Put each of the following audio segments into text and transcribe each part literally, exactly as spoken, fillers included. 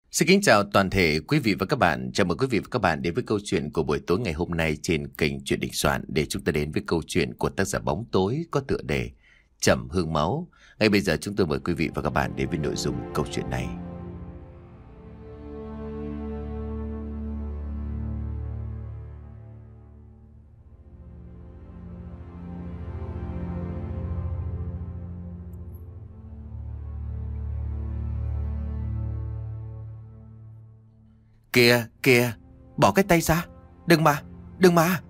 Xin kính chào toàn thể quý vị và các bạn. Chào mừng quý vị và các bạn đến với câu chuyện của buổi tối ngày hôm nay trên kênh Chuyện Đình Soạn, để chúng ta đến với câu chuyện của tác giả Bóng Tối có tựa đề Trầm Hương Máu. Ngay bây giờ chúng tôi mời quý vị và các bạn đến với nội dung câu chuyện này. Kìa, kìa, bỏ cái tay ra, đừng mà, đừng mà.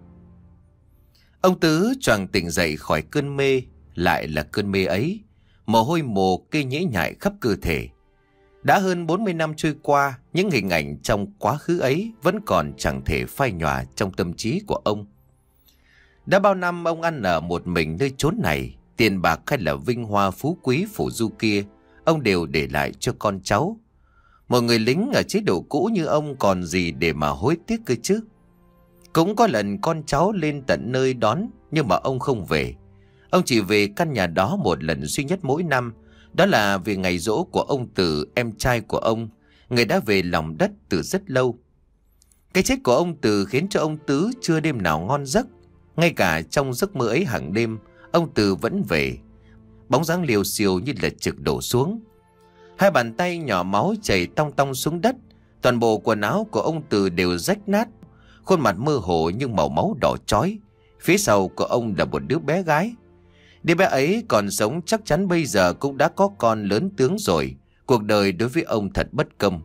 Ông Tứ choàng tỉnh dậy khỏi cơn mê, lại là cơn mê ấy. Mồ hôi mồ kê nhễ nhại khắp cơ thể. Đã hơn bốn mươi năm trôi qua, những hình ảnh trong quá khứ ấy vẫn còn chẳng thể phai nhòa trong tâm trí của ông. Đã bao năm ông ăn ở một mình nơi chốn này, tiền bạc hay là vinh hoa phú quý phủ du kia, ông đều để lại cho con cháu. Một người lính ở chế độ cũ như ông còn gì để mà hối tiếc cơ chứ. Cũng có lần con cháu lên tận nơi đón, nhưng mà ông không về. Ông chỉ về căn nhà đó một lần duy nhất mỗi năm. Đó là vì ngày giỗ của ông Từ, em trai của ông, người đã về lòng đất từ rất lâu. Cái chết của ông Từ khiến cho ông Tứ chưa đêm nào ngon giấc. Ngay cả trong giấc mơ ấy hàng đêm, ông Từ vẫn về. Bóng dáng liều xiêu như là trực đổ xuống. Hai bàn tay nhỏ máu chảy tong tong xuống đất. Toàn bộ quần áo của ông Từ đều rách nát. Khuôn mặt mơ hồ nhưng màu máu đỏ chói. Phía sau của ông là một đứa bé gái. Đứa bé ấy còn sống chắc chắn bây giờ cũng đã có con lớn tướng rồi. Cuộc đời đối với ông thật bất công.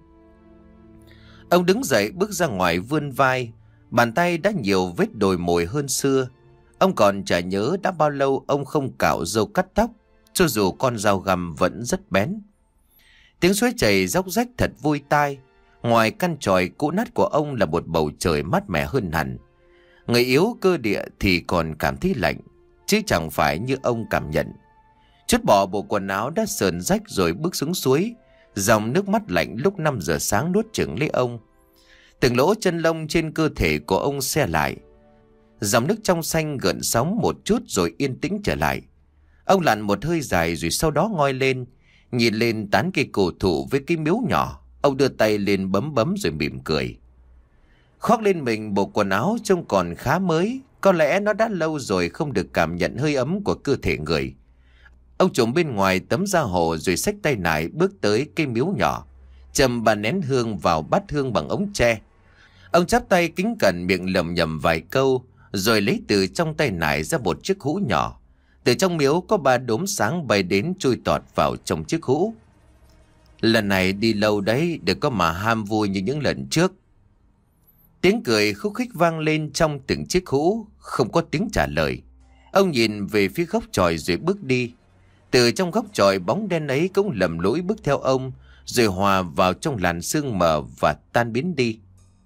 Ông đứng dậy bước ra ngoài vươn vai. Bàn tay đã nhiều vết đồi mồi hơn xưa. Ông còn chả nhớ đã bao lâu ông không cạo râu cắt tóc, cho dù con dao găm vẫn rất bén. Tiếng suối chảy róc rách thật vui tai. Ngoài căn chòi cũ nát của ông là một bầu trời mát mẻ hơn hẳn. Người yếu cơ địa thì còn cảm thấy lạnh, chứ chẳng phải như ông cảm nhận. Trút bỏ bộ quần áo đã sờn rách rồi bước xuống suối. Dòng nước mắt lạnh lúc năm giờ sáng nuốt chửng lấy ông. Từng lỗ chân lông trên cơ thể của ông se lại. Dòng nước trong xanh gợn sóng một chút rồi yên tĩnh trở lại. Ông lặn một hơi dài rồi sau đó ngoi lên. Nhìn lên tán cây cổ thụ với cái miếu nhỏ, ông đưa tay lên bấm bấm rồi mỉm cười. Khoác lên mình bộ quần áo trông còn khá mới. Có lẽ nó đã lâu rồi không được cảm nhận hơi ấm của cơ thể người. Ông trùm bên ngoài tấm da hồ rồi xách tay nải bước tới cây miếu nhỏ, châm ba nén hương vào bát hương bằng ống tre. Ông chắp tay kính cẩn miệng lẩm nhẩm vài câu, rồi lấy từ trong tay nải ra một chiếc hũ nhỏ. Từ trong miếu có ba đốm sáng bay đến chui tọt vào trong chiếc hũ. Lần này đi lâu đấy, đừng có mà ham vui như những lần trước. Tiếng cười khúc khích vang lên trong từng chiếc hũ, không có tiếng trả lời. Ông nhìn về phía góc chòi rồi bước đi. Từ trong góc chòi bóng đen ấy cũng lầm lũi bước theo ông, rồi hòa vào trong làn sương mờ và tan biến đi.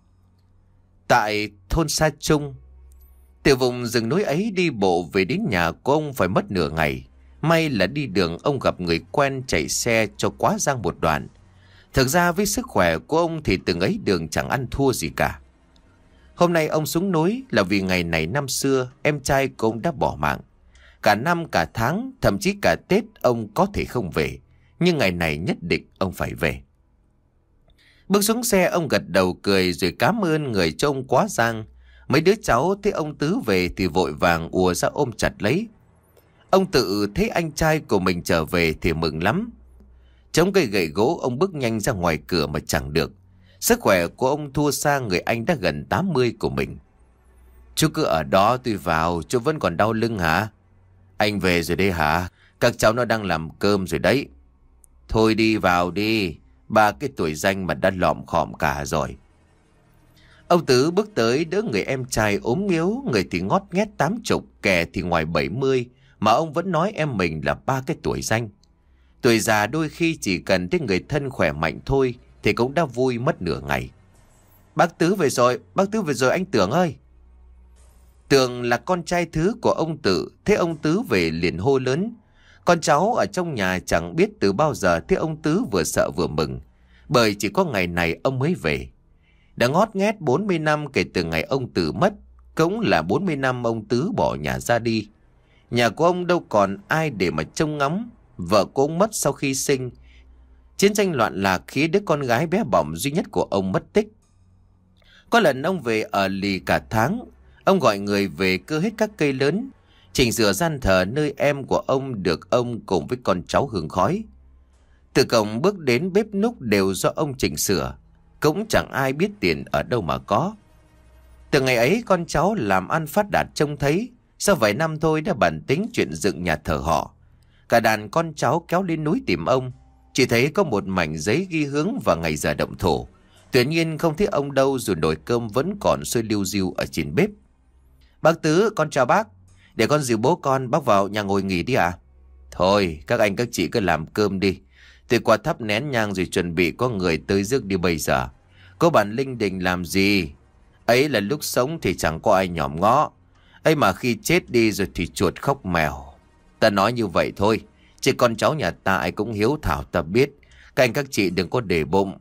Tại thôn Sa Trung, từ vùng rừng núi ấy đi bộ về đến nhà của ông phải mất nửa ngày. May là đi đường ông gặp người quen chạy xe cho quá giang một đoạn. Thực ra với sức khỏe của ông thì từng ấy đường chẳng ăn thua gì cả. Hôm nay ông xuống núi là vì ngày này năm xưa em trai của ông đã bỏ mạng. Cả năm cả tháng, thậm chí cả Tết ông có thể không về, nhưng ngày này nhất định ông phải về. Bước xuống xe ông gật đầu cười rồi cảm ơn người cho ông quá giang. Mấy đứa cháu thấy ông Tứ về thì vội vàng ùa ra ôm chặt lấy. Ông Tự thấy anh trai của mình trở về thì mừng lắm. Chống cây gậy gỗ ông bước nhanh ra ngoài cửa mà chẳng được. Sức khỏe của ông thua xa người anh đã gần tám mươi của mình. Chú cứ ở đó tôi vào, chú vẫn còn đau lưng hả? Anh về rồi đây hả? Các cháu nó đang làm cơm rồi đấy. Thôi đi vào đi, ba cái tuổi danh mà đã lọm khọm cả rồi. Ông Tứ bước tới đỡ người em trai ốm yếu, người thì ngót nghét tám chục, kẻ thì ngoài bảy mươi, mà ông vẫn nói em mình là ba cái tuổi danh. Tuổi già đôi khi chỉ cần thấy người thân khỏe mạnh thôi thì cũng đã vui mất nửa ngày. Bác Tứ về rồi, bác Tứ về rồi anh Tưởng ơi. Tưởng là con trai thứ của ông Tự, thấy ông Tứ về liền hô lớn. Con cháu ở trong nhà chẳng biết từ bao giờ thấy ông Tứ vừa sợ vừa mừng, bởi chỉ có ngày này ông mới về. Đã ngót nghét bốn mươi năm kể từ ngày ông Tự mất, cũng là bốn mươi năm ông Tứ bỏ nhà ra đi. Nhà của ông đâu còn ai để mà trông ngóng. Vợ của ông mất sau khi sinh, Chiến tranh loạn lạc khiến đứa con gái bé bỏng duy nhất của ông mất tích. Có lần ông về ở lì cả tháng. Ông gọi người về cưa hết các cây lớn, chỉnh sửa gian thờ nơi em của ông được ông cùng với con cháu hương khói. Từ cổng bước đến bếp núc đều do ông chỉnh sửa. Cũng chẳng ai biết tiền ở đâu mà có. Từ ngày ấy con cháu làm ăn phát đạt trông thấy. Sau vài năm thôi đã bản tính chuyện dựng nhà thờ họ. Cả đàn con cháu kéo lên núi tìm ông. Chỉ thấy có một mảnh giấy ghi hướng và ngày giờ động thổ. Tuy nhiên không thấy ông đâu, dù nồi cơm vẫn còn sôi liu riu ở trên bếp. Bác Tứ, con chào bác. Để con dìu bố con, bác vào nhà ngồi nghỉ đi ạ. À? Thôi các anh các chị cứ làm cơm đi. Tôi qua thắp nén nhang rồi chuẩn bị có người tới rước đi bây giờ. Có bản linh đình làm gì? Ấy là lúc sống thì chẳng có ai nhòm ngó. Ấy mà khi chết đi rồi thì chuột khóc mèo. Ta nói như vậy thôi. Chứ con cháu nhà ta ai cũng hiếu thảo ta biết. Các anh các chị đừng có để bụng.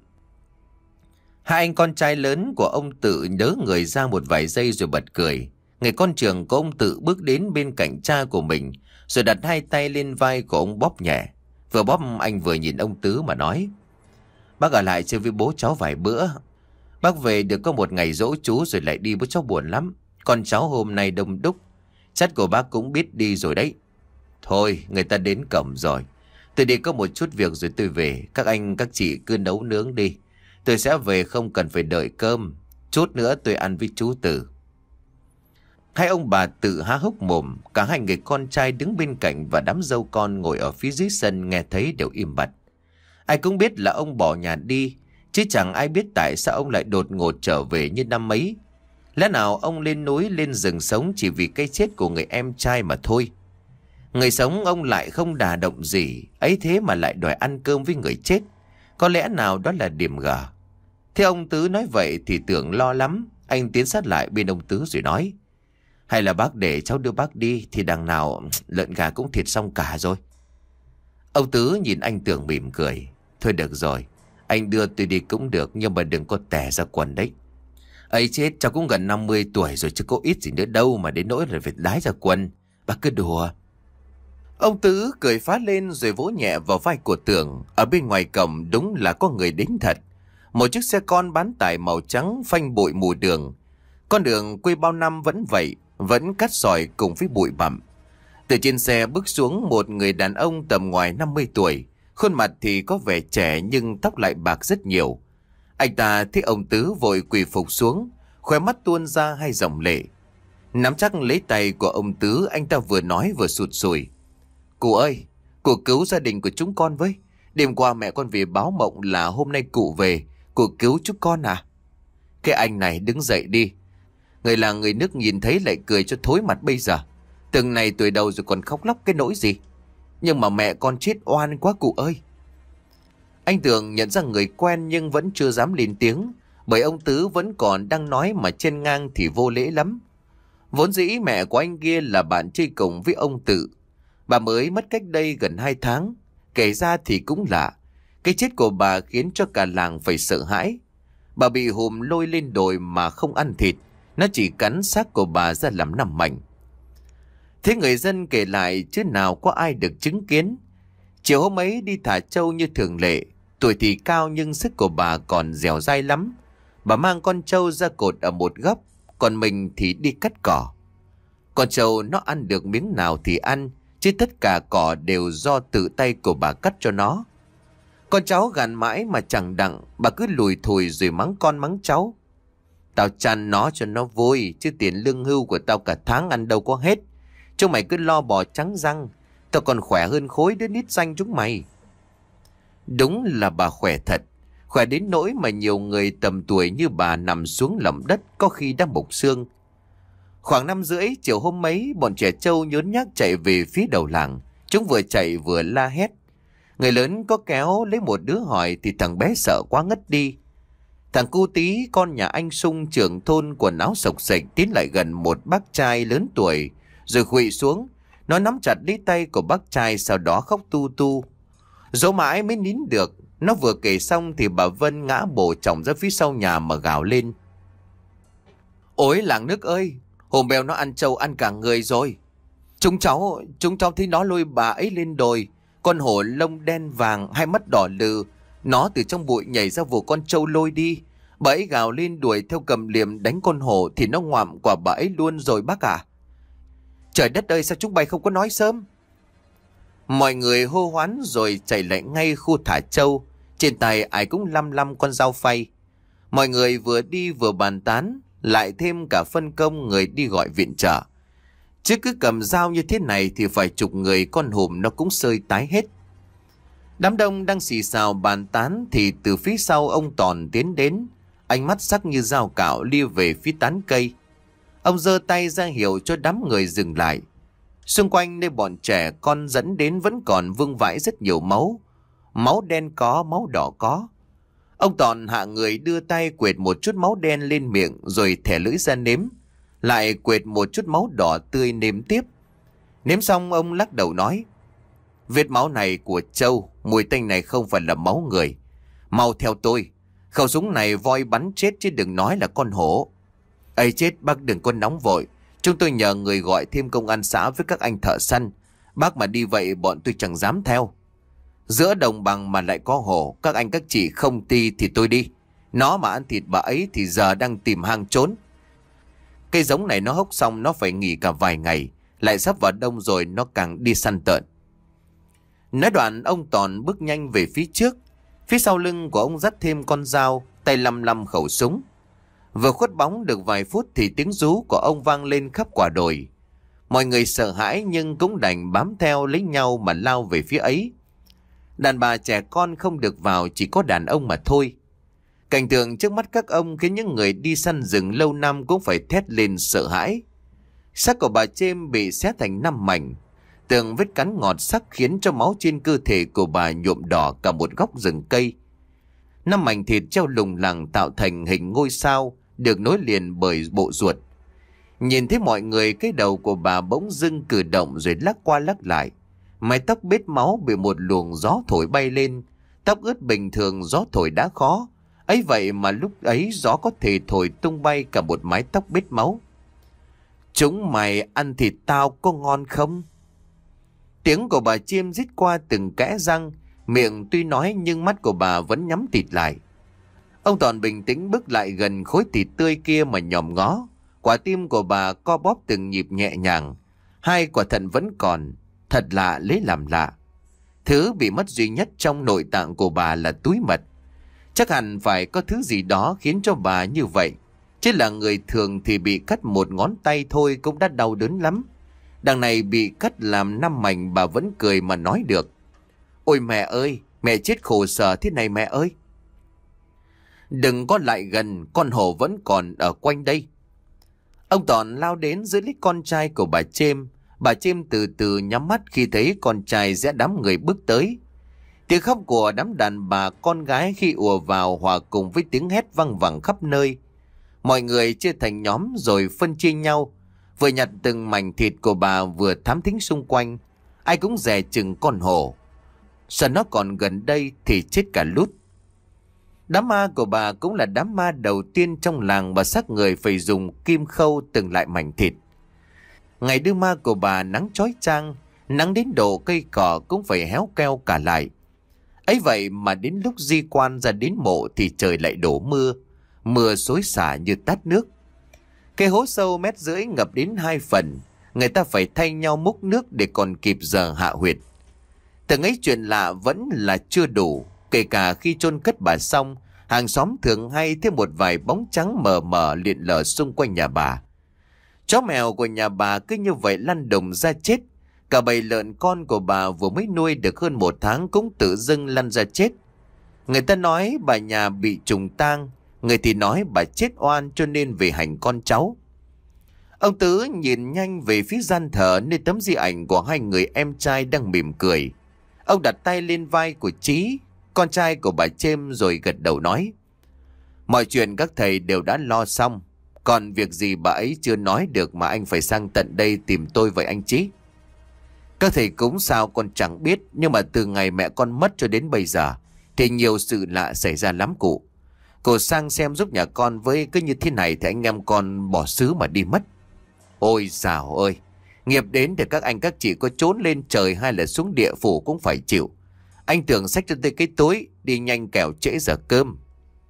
Hai anh con trai lớn của ông Tự đớ người ra một vài giây rồi bật cười. Người con trưởng của ông Tự bước đến bên cạnh cha của mình, rồi đặt hai tay lên vai của ông bóp nhẹ. Vừa bóp anh vừa nhìn ông Tứ mà nói: Bác ở lại chơi với bố cháu vài bữa. Bác về được có một ngày dỗ chú rồi lại đi, bố cháu buồn lắm. Con cháu hôm nay đông đúc, chắc của bác cũng biết đi rồi đấy. Thôi người ta đến cổng rồi. Tôi đi có một chút việc rồi tôi về. Các anh các chị cứ nấu nướng đi. Tôi sẽ về không cần phải đợi cơm. Chút nữa tôi ăn với chú Tử. Hai ông bà Tự há hốc mồm. Cả hai người con trai đứng bên cạnh và đám dâu con ngồi ở phía dưới sân nghe thấy đều im bặt. Ai cũng biết là ông bỏ nhà đi, chứ chẳng ai biết tại sao ông lại đột ngột trở về như năm ấy. Lẽ nào ông lên núi lên rừng sống chỉ vì cái chết của người em trai mà thôi. Người sống ông lại không đả động gì, ấy thế mà lại đòi ăn cơm với người chết. Có lẽ nào đó là điểm gở. Thế ông Tứ nói vậy thì tưởng lo lắm. Anh tiến sát lại bên ông Tứ rồi nói: Hay là bác để cháu đưa bác đi, thì đằng nào lợn gà cũng thịt xong cả rồi. Ông Tứ nhìn anh Tưởng mỉm cười: Thôi được rồi, anh đưa tôi đi cũng được, nhưng mà đừng có tè ra quần đấy. Ấy chết, cháu cũng gần năm mươi tuổi rồi chứ có ít gì nữa đâu mà đến nỗi là phải đái ra quần. Bác cứ đùa. Ông Tứ cười phá lên rồi vỗ nhẹ vào vai của Tưởng. Ở bên ngoài cổng đúng là có người đến thật. Một chiếc xe con bán tải màu trắng phanh bụi mù đường. Con đường quê bao năm vẫn vậy, vẫn cát sỏi cùng với bụi bặm. Từ trên xe bước xuống một người đàn ông tầm ngoài năm mươi tuổi. Khuôn mặt thì có vẻ trẻ nhưng tóc lại bạc rất nhiều. Anh ta thấy ông Tứ vội quỳ phục xuống, khóe mắt tuôn ra hai dòng lệ. Nắm chắc lấy tay của ông Tứ, anh ta vừa nói vừa sụt sùi: Cụ ơi, cụ cứu gia đình của chúng con với. Đêm qua mẹ con về báo mộng là hôm nay cụ về. Cụ cứu chúng con à? Cái anh này đứng dậy đi. Người là người nước nhìn thấy lại cười cho thối mặt bây giờ. Từng này tuổi đầu rồi còn khóc lóc cái nỗi gì. Nhưng mà mẹ con chết oan quá cụ ơi. Anh Tường nhận ra người quen nhưng vẫn chưa dám lên tiếng, bởi ông Tứ vẫn còn đang nói mà trên ngang thì vô lễ lắm. Vốn dĩ mẹ của anh kia là bạn chơi cùng với ông Tự. Bà mới mất cách đây gần hai tháng. Kể ra thì cũng lạ. Cái chết của bà khiến cho cả làng phải sợ hãi. Bà bị hùm lôi lên đồi mà không ăn thịt. Nó chỉ cắn xác của bà ra làm năm mảnh. Thế người dân kể lại chứ nào có ai được chứng kiến. Chiều hôm ấy đi thả trâu như thường lệ. Tuổi thì cao nhưng sức của bà còn dẻo dai lắm. Bà mang con trâu ra cột ở một góc, còn mình thì đi cắt cỏ. Con trâu nó ăn được miếng nào thì ăn, chứ tất cả cỏ đều do tự tay của bà cắt cho nó. Con cháu gàn mãi mà chẳng đặng, bà cứ lùi thùi rồi mắng con mắng cháu. Tao chăn nó cho nó vui, chứ tiền lương hưu của tao cả tháng ăn đâu có hết. Chúng mày cứ lo bò trắng răng, tao còn khỏe hơn khối đứa nít xanh chúng mày. Đúng là bà khỏe thật, khỏe đến nỗi mà nhiều người tầm tuổi như bà nằm xuống lòng đất có khi đã mục xương. Khoảng năm rưỡi chiều hôm ấy, bọn trẻ trâu nhớn nhác chạy về phía đầu làng. Chúng vừa chạy vừa la hét. Người lớn có kéo lấy một đứa hỏi thì thằng bé sợ quá ngất đi. Thằng cu tí con nhà anh Sung trưởng thôn quần áo sộc sạch tiến lại gần một bác trai lớn tuổi rồi khuỵu xuống. Nó nắm chặt lấy tay của bác trai, sau đó khóc tu tu. Dỗ mãi mới nín được. Nó vừa kể xong thì bà Vân ngã bổ chồng ra phía sau nhà mà gào lên: Ôi làng nước ơi, hồn bèo nó ăn trâu ăn cả người rồi. Chúng cháu, chúng cháu thấy nó lôi bà ấy lên đồi. Con hổ lông đen vàng, hai mắt đỏ lừ, Nó từ trong bụi nhảy ra vồ con trâu lôi đi. Bà ấy gào lên đuổi theo cầm liềm đánh con hổ thì nó ngoạm quả bà ấy luôn rồi bác ạ. Trời đất ơi, sao chúng bay không có nói sớm? Mọi người hô hoán rồi chạy lại ngay khu thả trâu. Trên tay ai cũng lăm lăm con dao phay. Mọi người vừa đi vừa bàn tán, lại thêm cả phân công người đi gọi viện trợ. Chứ cứ cầm dao như thế này thì phải chục người con hùm nó cũng sơi tái hết. Đám đông đang xì xào bàn tán thì từ phía sau ông Tòn tiến đến. Ánh mắt sắc như dao cạo lia về phía tán cây. Ông giơ tay ra hiệu cho đám người dừng lại. Xung quanh nơi bọn trẻ con dẫn đến vẫn còn vương vãi rất nhiều máu. Máu đen có, máu đỏ có. Ông Tòn hạ người đưa tay quệt một chút máu đen lên miệng rồi thẻ lưỡi ra nếm. Lại quệt một chút máu đỏ tươi nếm tiếp. Nếm xong ông lắc đầu nói: Vết máu này của trâu, mùi tanh này không phải là máu người. Mau theo tôi. Khẩu súng này voi bắn chết chứ đừng nói là con hổ. Ây chết, bác đừng có nóng vội. Chúng tôi nhờ người gọi thêm công an xã với các anh thợ săn. Bác mà đi vậy bọn tôi chẳng dám theo. Giữa đồng bằng mà lại có hổ, các anh các chị không ti thì tôi đi. Nó mà ăn thịt bà ấy thì giờ đang tìm hang trốn. Cây giống này nó hốc xong nó phải nghỉ cả vài ngày. Lại sắp vào đông rồi nó càng đi săn tợn. Nói đoạn ông Tòn bước nhanh về phía trước. Phía sau lưng của ông dắt thêm con dao, tay lăm lăm khẩu súng. Vừa khuất bóng được vài phút thì tiếng rú của ông vang lên khắp quả đồi. Mọi người sợ hãi nhưng cũng đành bám theo lấy nhau mà lao về phía ấy. Đàn bà trẻ con không được vào, chỉ có đàn ông mà thôi. Cảnh tượng trước mắt các ông khiến những người đi săn rừng lâu năm cũng phải thét lên sợ hãi. Xác của bà Chêm bị xé thành năm mảnh. Từng vết cắn ngọt sắc khiến cho máu trên cơ thể của bà nhuộm đỏ cả một góc rừng cây. Năm mảnh thịt treo lủng lẳng tạo thành hình ngôi sao được nối liền bởi bộ ruột. Nhìn thấy mọi người, cái đầu của bà bỗng dưng cử động rồi lắc qua lắc lại. Mái tóc bết máu bị một luồng gió thổi bay lên. Tóc ướt bình thường gió thổi đã khó, ấy vậy mà lúc ấy gió có thể thổi tung bay cả một mái tóc bết máu. Chúng mày ăn thịt tao có ngon không? Tiếng của bà Chiêm rít qua từng kẽ răng. Miệng tuy nói nhưng mắt của bà vẫn nhắm tịt lại. Ông Toàn bình tĩnh bước lại gần khối thịt tươi kia mà nhòm ngó. Quả tim của bà co bóp từng nhịp nhẹ nhàng. Hai quả thận vẫn còn. Thật lạ lấy làm lạ. Thứ bị mất duy nhất trong nội tạng của bà là túi mật. Chắc hẳn phải có thứ gì đó khiến cho bà như vậy. Chứ là người thường thì bị cắt một ngón tay thôi cũng đã đau đớn lắm. Đằng này bị cắt làm năm mảnh bà vẫn cười mà nói được. Ôi mẹ ơi, mẹ chết khổ sở thế này mẹ ơi. Đừng có lại gần, con hổ vẫn còn ở quanh đây. Ông Toàn lao đến giữ lấy con trai của bà Chêm. Bà Chêm từ từ nhắm mắt khi thấy con trai rẽ đám người bước tới. Tiếng khóc của đám đàn bà con gái khi ùa vào hòa cùng với tiếng hét văng vẳng khắp nơi. Mọi người chia thành nhóm rồi phân chia nhau, vừa nhặt từng mảnh thịt của bà vừa thám thính xung quanh. Ai cũng dè chừng con hổ. Sợ nó còn gần đây thì chết cả lút. Đám ma của bà cũng là đám ma đầu tiên trong làng mà xác người phải dùng kim khâu từng lại mảnh thịt. Ngày đưa ma của bà nắng chói chang, nắng đến độ cây cỏ cũng phải héo keo cả lại. Ấy vậy mà đến lúc di quan ra đến mộ thì trời lại đổ mưa, mưa xối xả như tát nước. Cái hố sâu mét rưỡi ngập đến hai phần, người ta phải thay nhau múc nước để còn kịp giờ hạ huyệt. Từng ấy chuyện lạ vẫn là chưa đủ, kể cả khi chôn cất bà xong, hàng xóm thường hay thêm một vài bóng trắng mờ mờ lượn lờ xung quanh nhà bà. Chó mèo của nhà bà cứ như vậy lăn đùng ra chết. Cả bầy lợn con của bà vừa mới nuôi được hơn một tháng cũng tự dưng lăn ra chết. Người ta nói bà nhà bị trùng tang, người thì nói bà chết oan cho nên về hành con cháu. Ông Tứ nhìn nhanh về phía gian thờ nơi tấm di ảnh của hai người em trai đang mỉm cười. Ông đặt tay lên vai của Chí, con trai của bà Chêm, rồi gật đầu nói: Mọi chuyện các thầy đều đã lo xong. Còn việc gì bà ấy chưa nói được mà anh phải sang tận đây tìm tôi vậy anh Chí? Các thầy cúng sao con chẳng biết, nhưng mà từ ngày mẹ con mất cho đến bây giờ thì nhiều sự lạ xảy ra lắm cụ. Cô sang xem giúp nhà con với, cứ như thế này thì anh em con bỏ xứ mà đi mất. Ôi dào ơi, nghiệp đến thì các anh các chị có trốn lên trời hay là xuống địa phủ cũng phải chịu. Anh Tường xách cho tôi cái túi, đi nhanh kẻo trễ giờ cơm.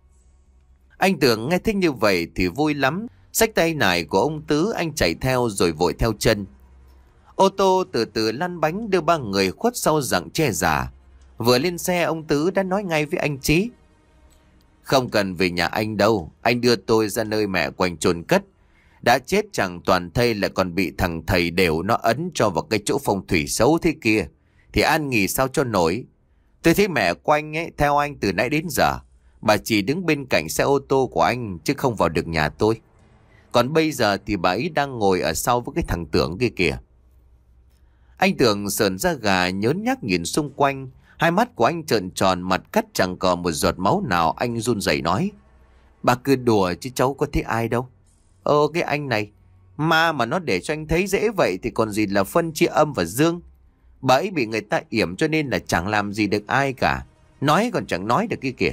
Anh Tường nghe thích như vậy thì vui lắm. Xách tay nải của ông Tứ, anh chạy theo rồi vội theo chân. Ô tô từ từ lăn bánh đưa ba người khuất sau rặng tre già. Vừa lên xe ông Tứ đã nói ngay với anh Chí: Không cần về nhà anh đâu, anh đưa tôi ra nơi mẹ quanh chôn cất. Đã chết chẳng toàn thây lại còn bị thằng thầy đều nó ấn cho vào cái chỗ phong thủy xấu thế kia, thì an nghỉ sao cho nổi. Tôi thấy mẹ quanh ấy theo anh từ nãy đến giờ, bà chỉ đứng bên cạnh xe ô tô của anh chứ không vào được nhà tôi. Còn bây giờ thì bà ấy đang ngồi ở sau với cái thằng Tưởng kia kìa. Anh Tưởng sờn da gà nhớn nhác nhìn xung quanh. Hai mắt của anh trợn tròn, mặt cắt chẳng còn một giọt máu nào. Anh run rẩy nói: Bà cứ đùa chứ cháu có thấy ai đâu. Ơ cái anh này, ma mà nó để cho anh thấy dễ vậy thì còn gì là phân chia âm và dương. Bà ấy bị người ta yểm cho nên là chẳng làm gì được ai cả. Nói còn chẳng nói được kia kìa.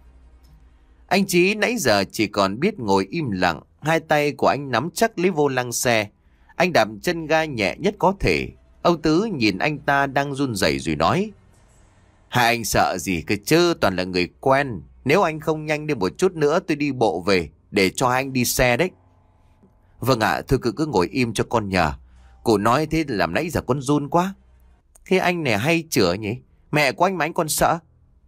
Anh Chí nãy giờ chỉ còn biết ngồi im lặng. Hai tay của anh nắm chắc lấy vô lăng xe. Anh đạp chân ga nhẹ nhất có thể. Ông Tứ nhìn anh ta đang run rẩy rồi nói: Hai anh sợ gì cơ chứ, toàn là người quen. Nếu anh không nhanh đi một chút nữa tôi đi bộ về, để cho anh đi xe đấy. Vâng ạ, thôi cứ cứ ngồi im cho con nhờ. Cụ nói thế làm nãy giờ con run quá. Thế anh này hay chữa nhỉ? Mẹ của anh mà anh còn sợ.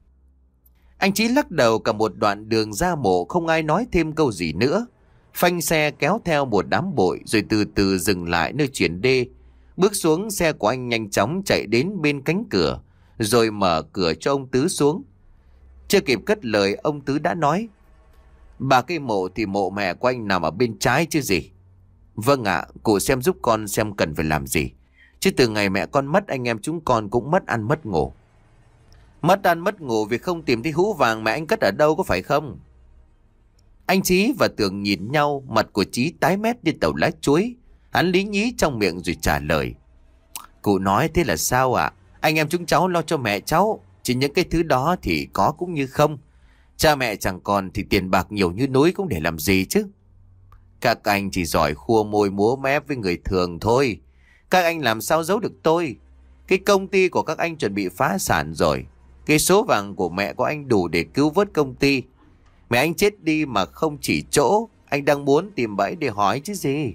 Anh Chí lắc đầu cả một đoạn đường ra mộ, không ai nói thêm câu gì nữa. Phanh xe kéo theo một đám bụi rồi từ từ dừng lại nơi chuyển đê. Bước xuống xe của anh nhanh chóng chạy đến bên cánh cửa, rồi mở cửa cho ông Tứ xuống. Chưa kịp cất lời ông Tứ đã nói: Bà cái mộ thì mộ mẹ của anh nằm ở bên trái chứ gì. Vâng ạ, cụ xem giúp con xem cần phải làm gì. Chứ từ ngày mẹ con mất anh em chúng con cũng mất ăn mất ngủ. Mất ăn mất ngủ vì không tìm thấy hũ vàng mẹ anh cất ở đâu có phải không? Anh Chí và Tường nhìn nhau, mặt của Chí tái mét như tàu lá chuối. Hắn lý nhí trong miệng rồi trả lời: Cụ nói thế là sao ạ? Anh em chúng cháu lo cho mẹ cháu. Chỉ những cái thứ đó thì có cũng như không. Cha mẹ chẳng còn thì tiền bạc nhiều như núi cũng để làm gì chứ. Các anh chỉ giỏi khua môi múa mép với người thường thôi. Các anh làm sao giấu được tôi. Cái công ty của các anh chuẩn bị phá sản rồi. Cái số vàng của mẹ của anh đủ để cứu vớt công ty. Mẹ anh chết đi mà không chỉ chỗ. Anh đang muốn tìm bẫy để hỏi chứ gì.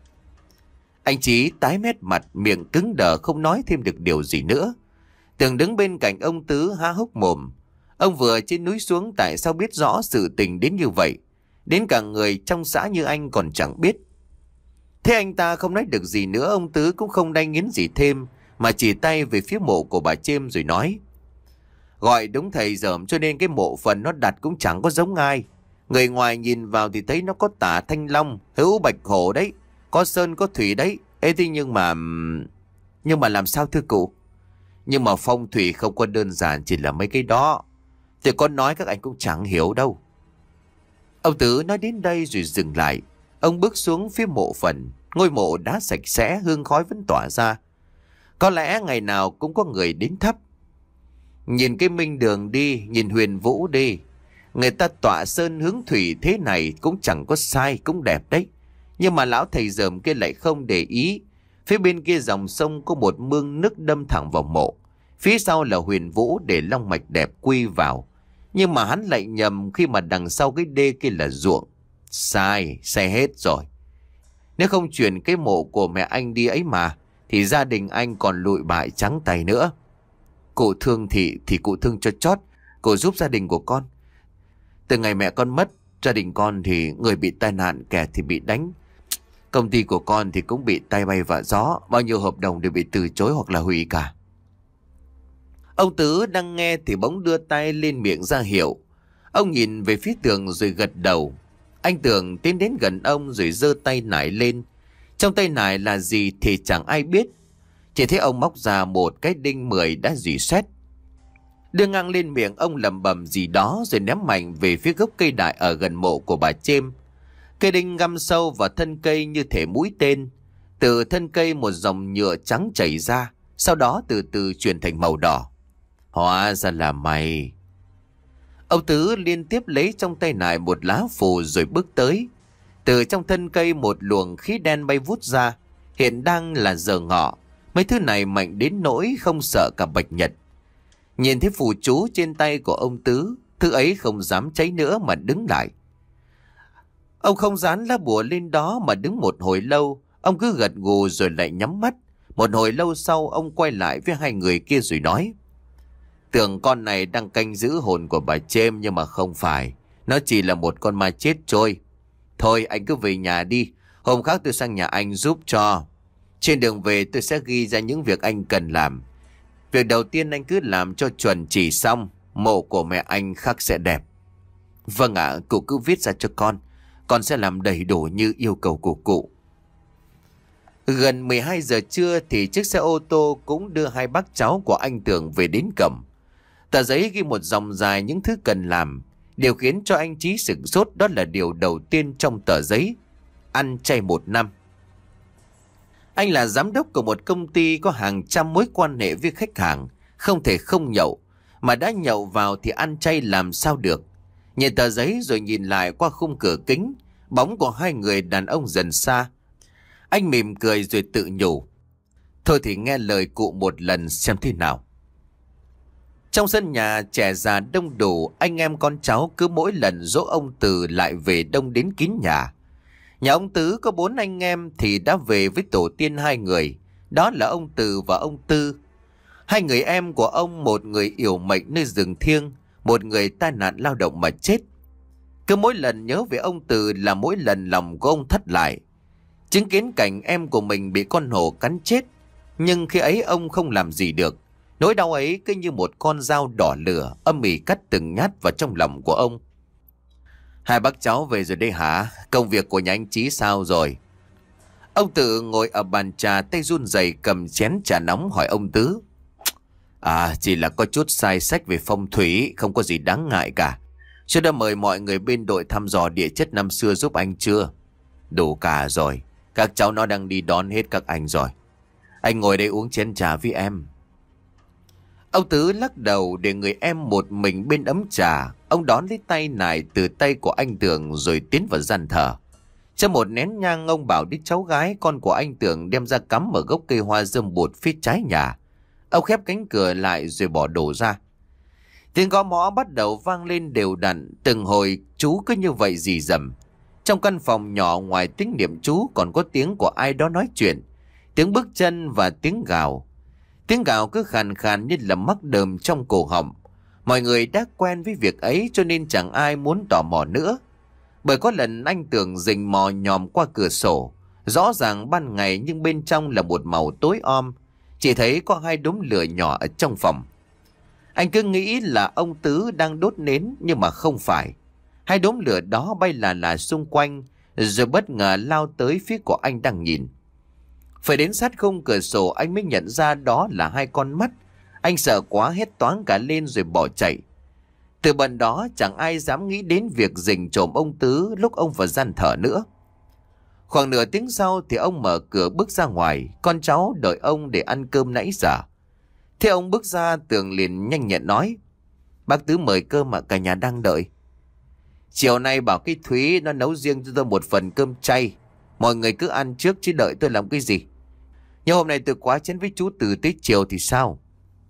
Anh Chí tái mét mặt, miệng cứng đờ không nói thêm được điều gì nữa. Tường đứng bên cạnh ông Tứ há hốc mồm. Ông vừa trên núi xuống tại sao biết rõ sự tình đến như vậy. Đến cả người trong xã như anh còn chẳng biết. Thế anh ta không nói được gì nữa, ông Tứ cũng không đay nghiến gì thêm, mà chỉ tay về phía mộ của bà Chêm rồi nói: Gọi đúng thầy dởm cho nên cái mộ phần nó đặt cũng chẳng có giống ai. Người ngoài nhìn vào thì thấy nó có tả thanh long, hữu bạch hổ đấy, có sơn có thủy đấy. Ê thế nhưng mà... Nhưng mà làm sao thưa cụ? Nhưng mà phong thủy không có đơn giản chỉ là mấy cái đó. Thì con nói các anh cũng chẳng hiểu đâu. Ông Tứ nói đến đây rồi dừng lại. Ông bước xuống phía mộ phần. Ngôi mộ đá sạch sẽ, hương khói vẫn tỏa ra. Có lẽ ngày nào cũng có người đến thắp. Nhìn cái Minh Đường đi, nhìn Huyền Vũ đi. Người ta tọa sơn hướng thủy thế này cũng chẳng có sai, cũng đẹp đấy. Nhưng mà lão thầy dởm kia lại không để ý. Phía bên kia dòng sông có một mương nước đâm thẳng vào mộ. Phía sau là Huyền Vũ để long mạch đẹp quy vào. Nhưng mà hắn lại nhầm khi mà đằng sau cái đê kia là ruộng. Sai, sai hết rồi. Nếu không chuyển cái mộ của mẹ anh đi ấy mà, thì gia đình anh còn lụi bại trắng tay nữa. Cụ thương thì, thì cụ thương cho chót. Cụ giúp gia đình của con. Từ ngày mẹ con mất, gia đình con thì người bị tai nạn, kẻ thì bị đánh. Công ty của con thì cũng bị tay bay vạ gió. Bao nhiêu hợp đồng đều bị từ chối hoặc là hủy cả. Ông Tứ đang nghe thì bỗng đưa tay lên miệng ra hiệu. Ông nhìn về phía Tường rồi gật đầu. Anh Tường tiến đến gần ông rồi giơ tay nải lên. Trong tay nải là gì thì chẳng ai biết. Chỉ thấy ông móc ra một cái đinh mười đã rỉ sét. Đưa ngang lên miệng ông lẩm bẩm gì đó rồi ném mạnh về phía gốc cây đại ở gần mộ của bà Chêm. Cây đinh găm sâu vào thân cây như thể mũi tên. Từ thân cây một dòng nhựa trắng chảy ra, sau đó từ từ chuyển thành màu đỏ. Hóa ra là mày. Ông Tứ liên tiếp lấy trong tay nải một lá phù rồi bước tới. Từ trong thân cây một luồng khí đen bay vút ra. Hiện đang là giờ ngọ. Mấy thứ này mạnh đến nỗi không sợ cả bạch nhật. Nhìn thấy phù chú trên tay của ông Tứ, thứ ấy không dám cháy nữa mà đứng lại. Ông không dán lá bùa lên đó mà đứng một hồi lâu. Ông cứ gật gù rồi lại nhắm mắt. Một hồi lâu sau ông quay lại với hai người kia rồi nói: Tưởng con này đang canh giữ hồn của bà Chêm, nhưng mà không phải. Nó chỉ là một con ma chết trôi. Thôi anh cứ về nhà đi. Hôm khác tôi sang nhà anh giúp cho. Trên đường về tôi sẽ ghi ra những việc anh cần làm. Việc đầu tiên anh cứ làm cho chuẩn chỉ xong, mộ của mẹ anh khắc sẽ đẹp. Vâng ạ, cụ cứ viết ra cho con. Con sẽ làm đầy đủ như yêu cầu của cụ. Gần mười hai giờ trưa thì chiếc xe ô tô cũng đưa hai bác cháu của anh Tường về đến cổng. Tờ giấy ghi một dòng dài những thứ cần làm. Điều khiến cho anh Chí sửng sốt đó là điều đầu tiên trong tờ giấy: ăn chay một năm. Anh là giám đốc của một công ty có hàng trăm mối quan hệ với khách hàng, không thể không nhậu, mà đã nhậu vào thì ăn chay làm sao được. Nhìn tờ giấy rồi nhìn lại qua khung cửa kính, bóng của hai người đàn ông dần xa. Anh mỉm cười rồi tự nhủ: thôi thì nghe lời cụ một lần xem thế nào. Trong sân nhà trẻ già đông đủ, anh em con cháu cứ mỗi lần dỗ ông Từ lại về đông đến kín nhà. Nhà ông Tứ có bốn anh em thì đã về với tổ tiên hai người, đó là ông Từ và ông Tư. Hai người em của ông, một người yểu mệnh nơi rừng thiêng, một người tai nạn lao động mà chết. Cứ mỗi lần nhớ về ông Từ là mỗi lần lòng của ông thắt lại. Chứng kiến cảnh em của mình bị con hổ cắn chết, nhưng khi ấy ông không làm gì được. Nỗi đau ấy cứ như một con dao đỏ lửa âm ỉ cắt từng nhát vào trong lòng của ông. Hai bác cháu về rồi đây hả? Công việc của nhà anh Chí sao rồi? Ông Tự ngồi ở bàn trà, tay run rẩy cầm chén trà nóng hỏi ông Tứ. À, chỉ là có chút sai sách về phong thủy, không có gì đáng ngại cả. Chú đã mời mọi người bên đội thăm dò địa chất năm xưa giúp anh chưa? Đủ cả rồi. Các cháu nó đang đi đón hết các anh rồi. Anh ngồi đây uống chén trà với em. Ông Tứ lắc đầu để người em một mình bên ấm trà. Ông đón lấy tay nải từ tay của anh Tường rồi tiến vào gian thờ. Trong một nén nhang, ông bảo đứa cháu gái con của anh Tường đem ra cắm ở gốc cây hoa dâm bụt phía trái nhà. Ông khép cánh cửa lại rồi bỏ đồ ra. Tiếng gõ mõ bắt đầu vang lên đều đặn, từng hồi chú cứ như vậy rì rầm. Trong căn phòng nhỏ, ngoài tiếng niệm chú còn có tiếng của ai đó nói chuyện, tiếng bước chân và tiếng gào. Tiếng gào cứ khàn khàn như là mắc đờm trong cổ họng. Mọi người đã quen với việc ấy cho nên chẳng ai muốn tò mò nữa. Bởi có lần anh Tường rình mò nhòm qua cửa sổ, rõ ràng ban ngày nhưng bên trong là một màu tối om, chỉ thấy có hai đốm lửa nhỏ ở trong phòng. Anh cứ nghĩ là ông Tứ đang đốt nến, nhưng mà không phải. Hai đốm lửa đó bay là là xung quanh, rồi bất ngờ lao tới phía của anh đang nhìn. Phải đến sát khung cửa sổ anh mới nhận ra đó là hai con mắt. Anh sợ quá hét toáng cả lên rồi bỏ chạy. Từ bận đó chẳng ai dám nghĩ đến việc rình trộm ông Tứ lúc ông vào gian thờ nữa. Khoảng nửa tiếng sau thì ông mở cửa bước ra ngoài. Con cháu đợi ông để ăn cơm nãy giờ. Thế ông bước ra, Tường liền nhanh nhẹn nói: Bác Tứ mời cơm mà cả nhà đang đợi. Chiều nay bảo cái Thúy nó nấu riêng cho tôi một phần cơm chay. Mọi người cứ ăn trước chứ đợi tôi làm cái gì. Nhưng hôm nay tôi quá chén với chú Từ tới chiều thì sao?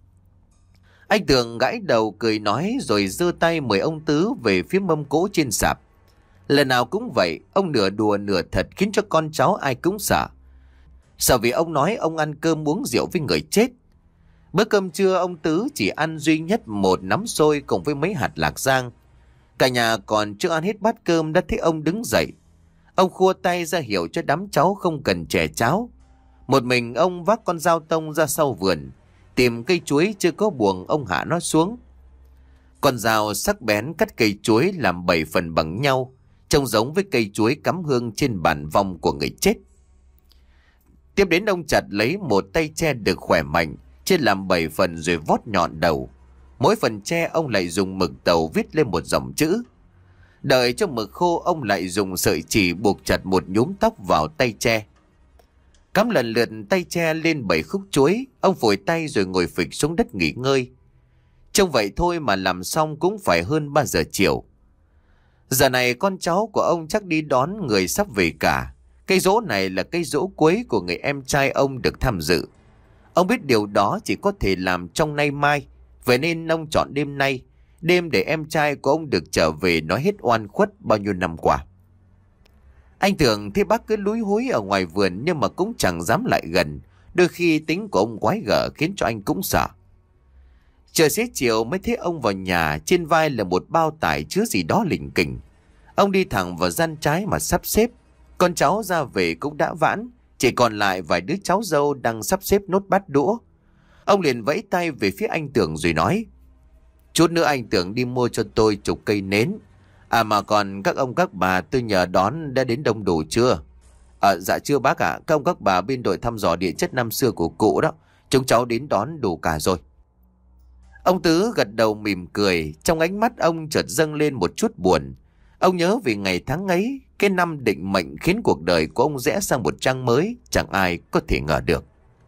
Anh Tường gãi đầu cười nói rồi giơ tay mời ông Tứ về phía mâm cỗ trên sạp. Lần nào cũng vậy, ông nửa đùa nửa thật khiến cho con cháu ai cũng sợ. Sợ vì ông nói ông ăn cơm uống rượu với người chết. Bữa cơm trưa ông Tứ chỉ ăn duy nhất một nắm xôi cùng với mấy hạt lạc rang. Cả nhà còn chưa ăn hết bát cơm đã thấy ông đứng dậy. Ông khua tay ra hiệu cho đám cháu không cần chè cháo. Một mình ông vác con dao tông ra sau vườn, tìm cây chuối chưa có buồng, ông hạ nó xuống. Con dao sắc bén cắt cây chuối làm bảy phần bằng nhau, trông giống với cây chuối cắm hương trên bàn vong của người chết. Tiếp đến ông chặt lấy một tay tre được khỏe mạnh, chia làm bảy phần rồi vót nhọn đầu. Mỗi phần tre ông lại dùng mực tàu viết lên một dòng chữ. Đợi cho mực khô, ông lại dùng sợi chỉ buộc chặt một nhúm tóc vào tay tre. Cắm lần lượt tay tre lên bảy khúc chuối, ông phủi tay rồi ngồi phịch xuống đất nghỉ ngơi. Trông vậy thôi mà làm xong cũng phải hơn ba giờ chiều. Giờ này con cháu của ông chắc đi đón người sắp về cả. Cây giỗ này là cây giỗ cuối của người em trai ông được tham dự. Ông biết điều đó chỉ có thể làm trong nay mai, Vậy nên ông chọn đêm nay, đêm để em trai của ông được trở về nói hết oan khuất bao nhiêu năm qua. Anh tưởng thấy bác cứ lúi húi ở ngoài vườn nhưng mà cũng chẳng dám lại gần. Đôi khi tính của ông quái gở khiến cho anh cũng sợ. Chờ xế chiều mới thấy ông vào nhà, trên vai là một bao tải chứa gì đó lỉnh kỉnh. Ông đi thẳng vào gian trái mà sắp xếp. Con cháu ra về cũng đã vãn, chỉ còn lại vài đứa cháu dâu đang sắp xếp nốt bát đũa. Ông liền vẫy tay về phía anh Tưởng rồi nói: Chút nữa anh Tưởng đi mua cho tôi chục cây nến. À mà còn các ông các bà tôi nhờ đón đã đến đông đủ chưa? À, dạ chưa bác ạ. Các ông các bà bên đội thăm dò địa chất năm xưa của cụ đó, chúng cháu đến đón đủ cả rồi. Ông Tứ gật đầu mỉm cười. Trong ánh mắt ông chợt dâng lên một chút buồn. Ông nhớ về ngày tháng ấy, cái năm định mệnh khiến cuộc đời của ông rẽ sang một trang mới, chẳng ai có thể ngờ được.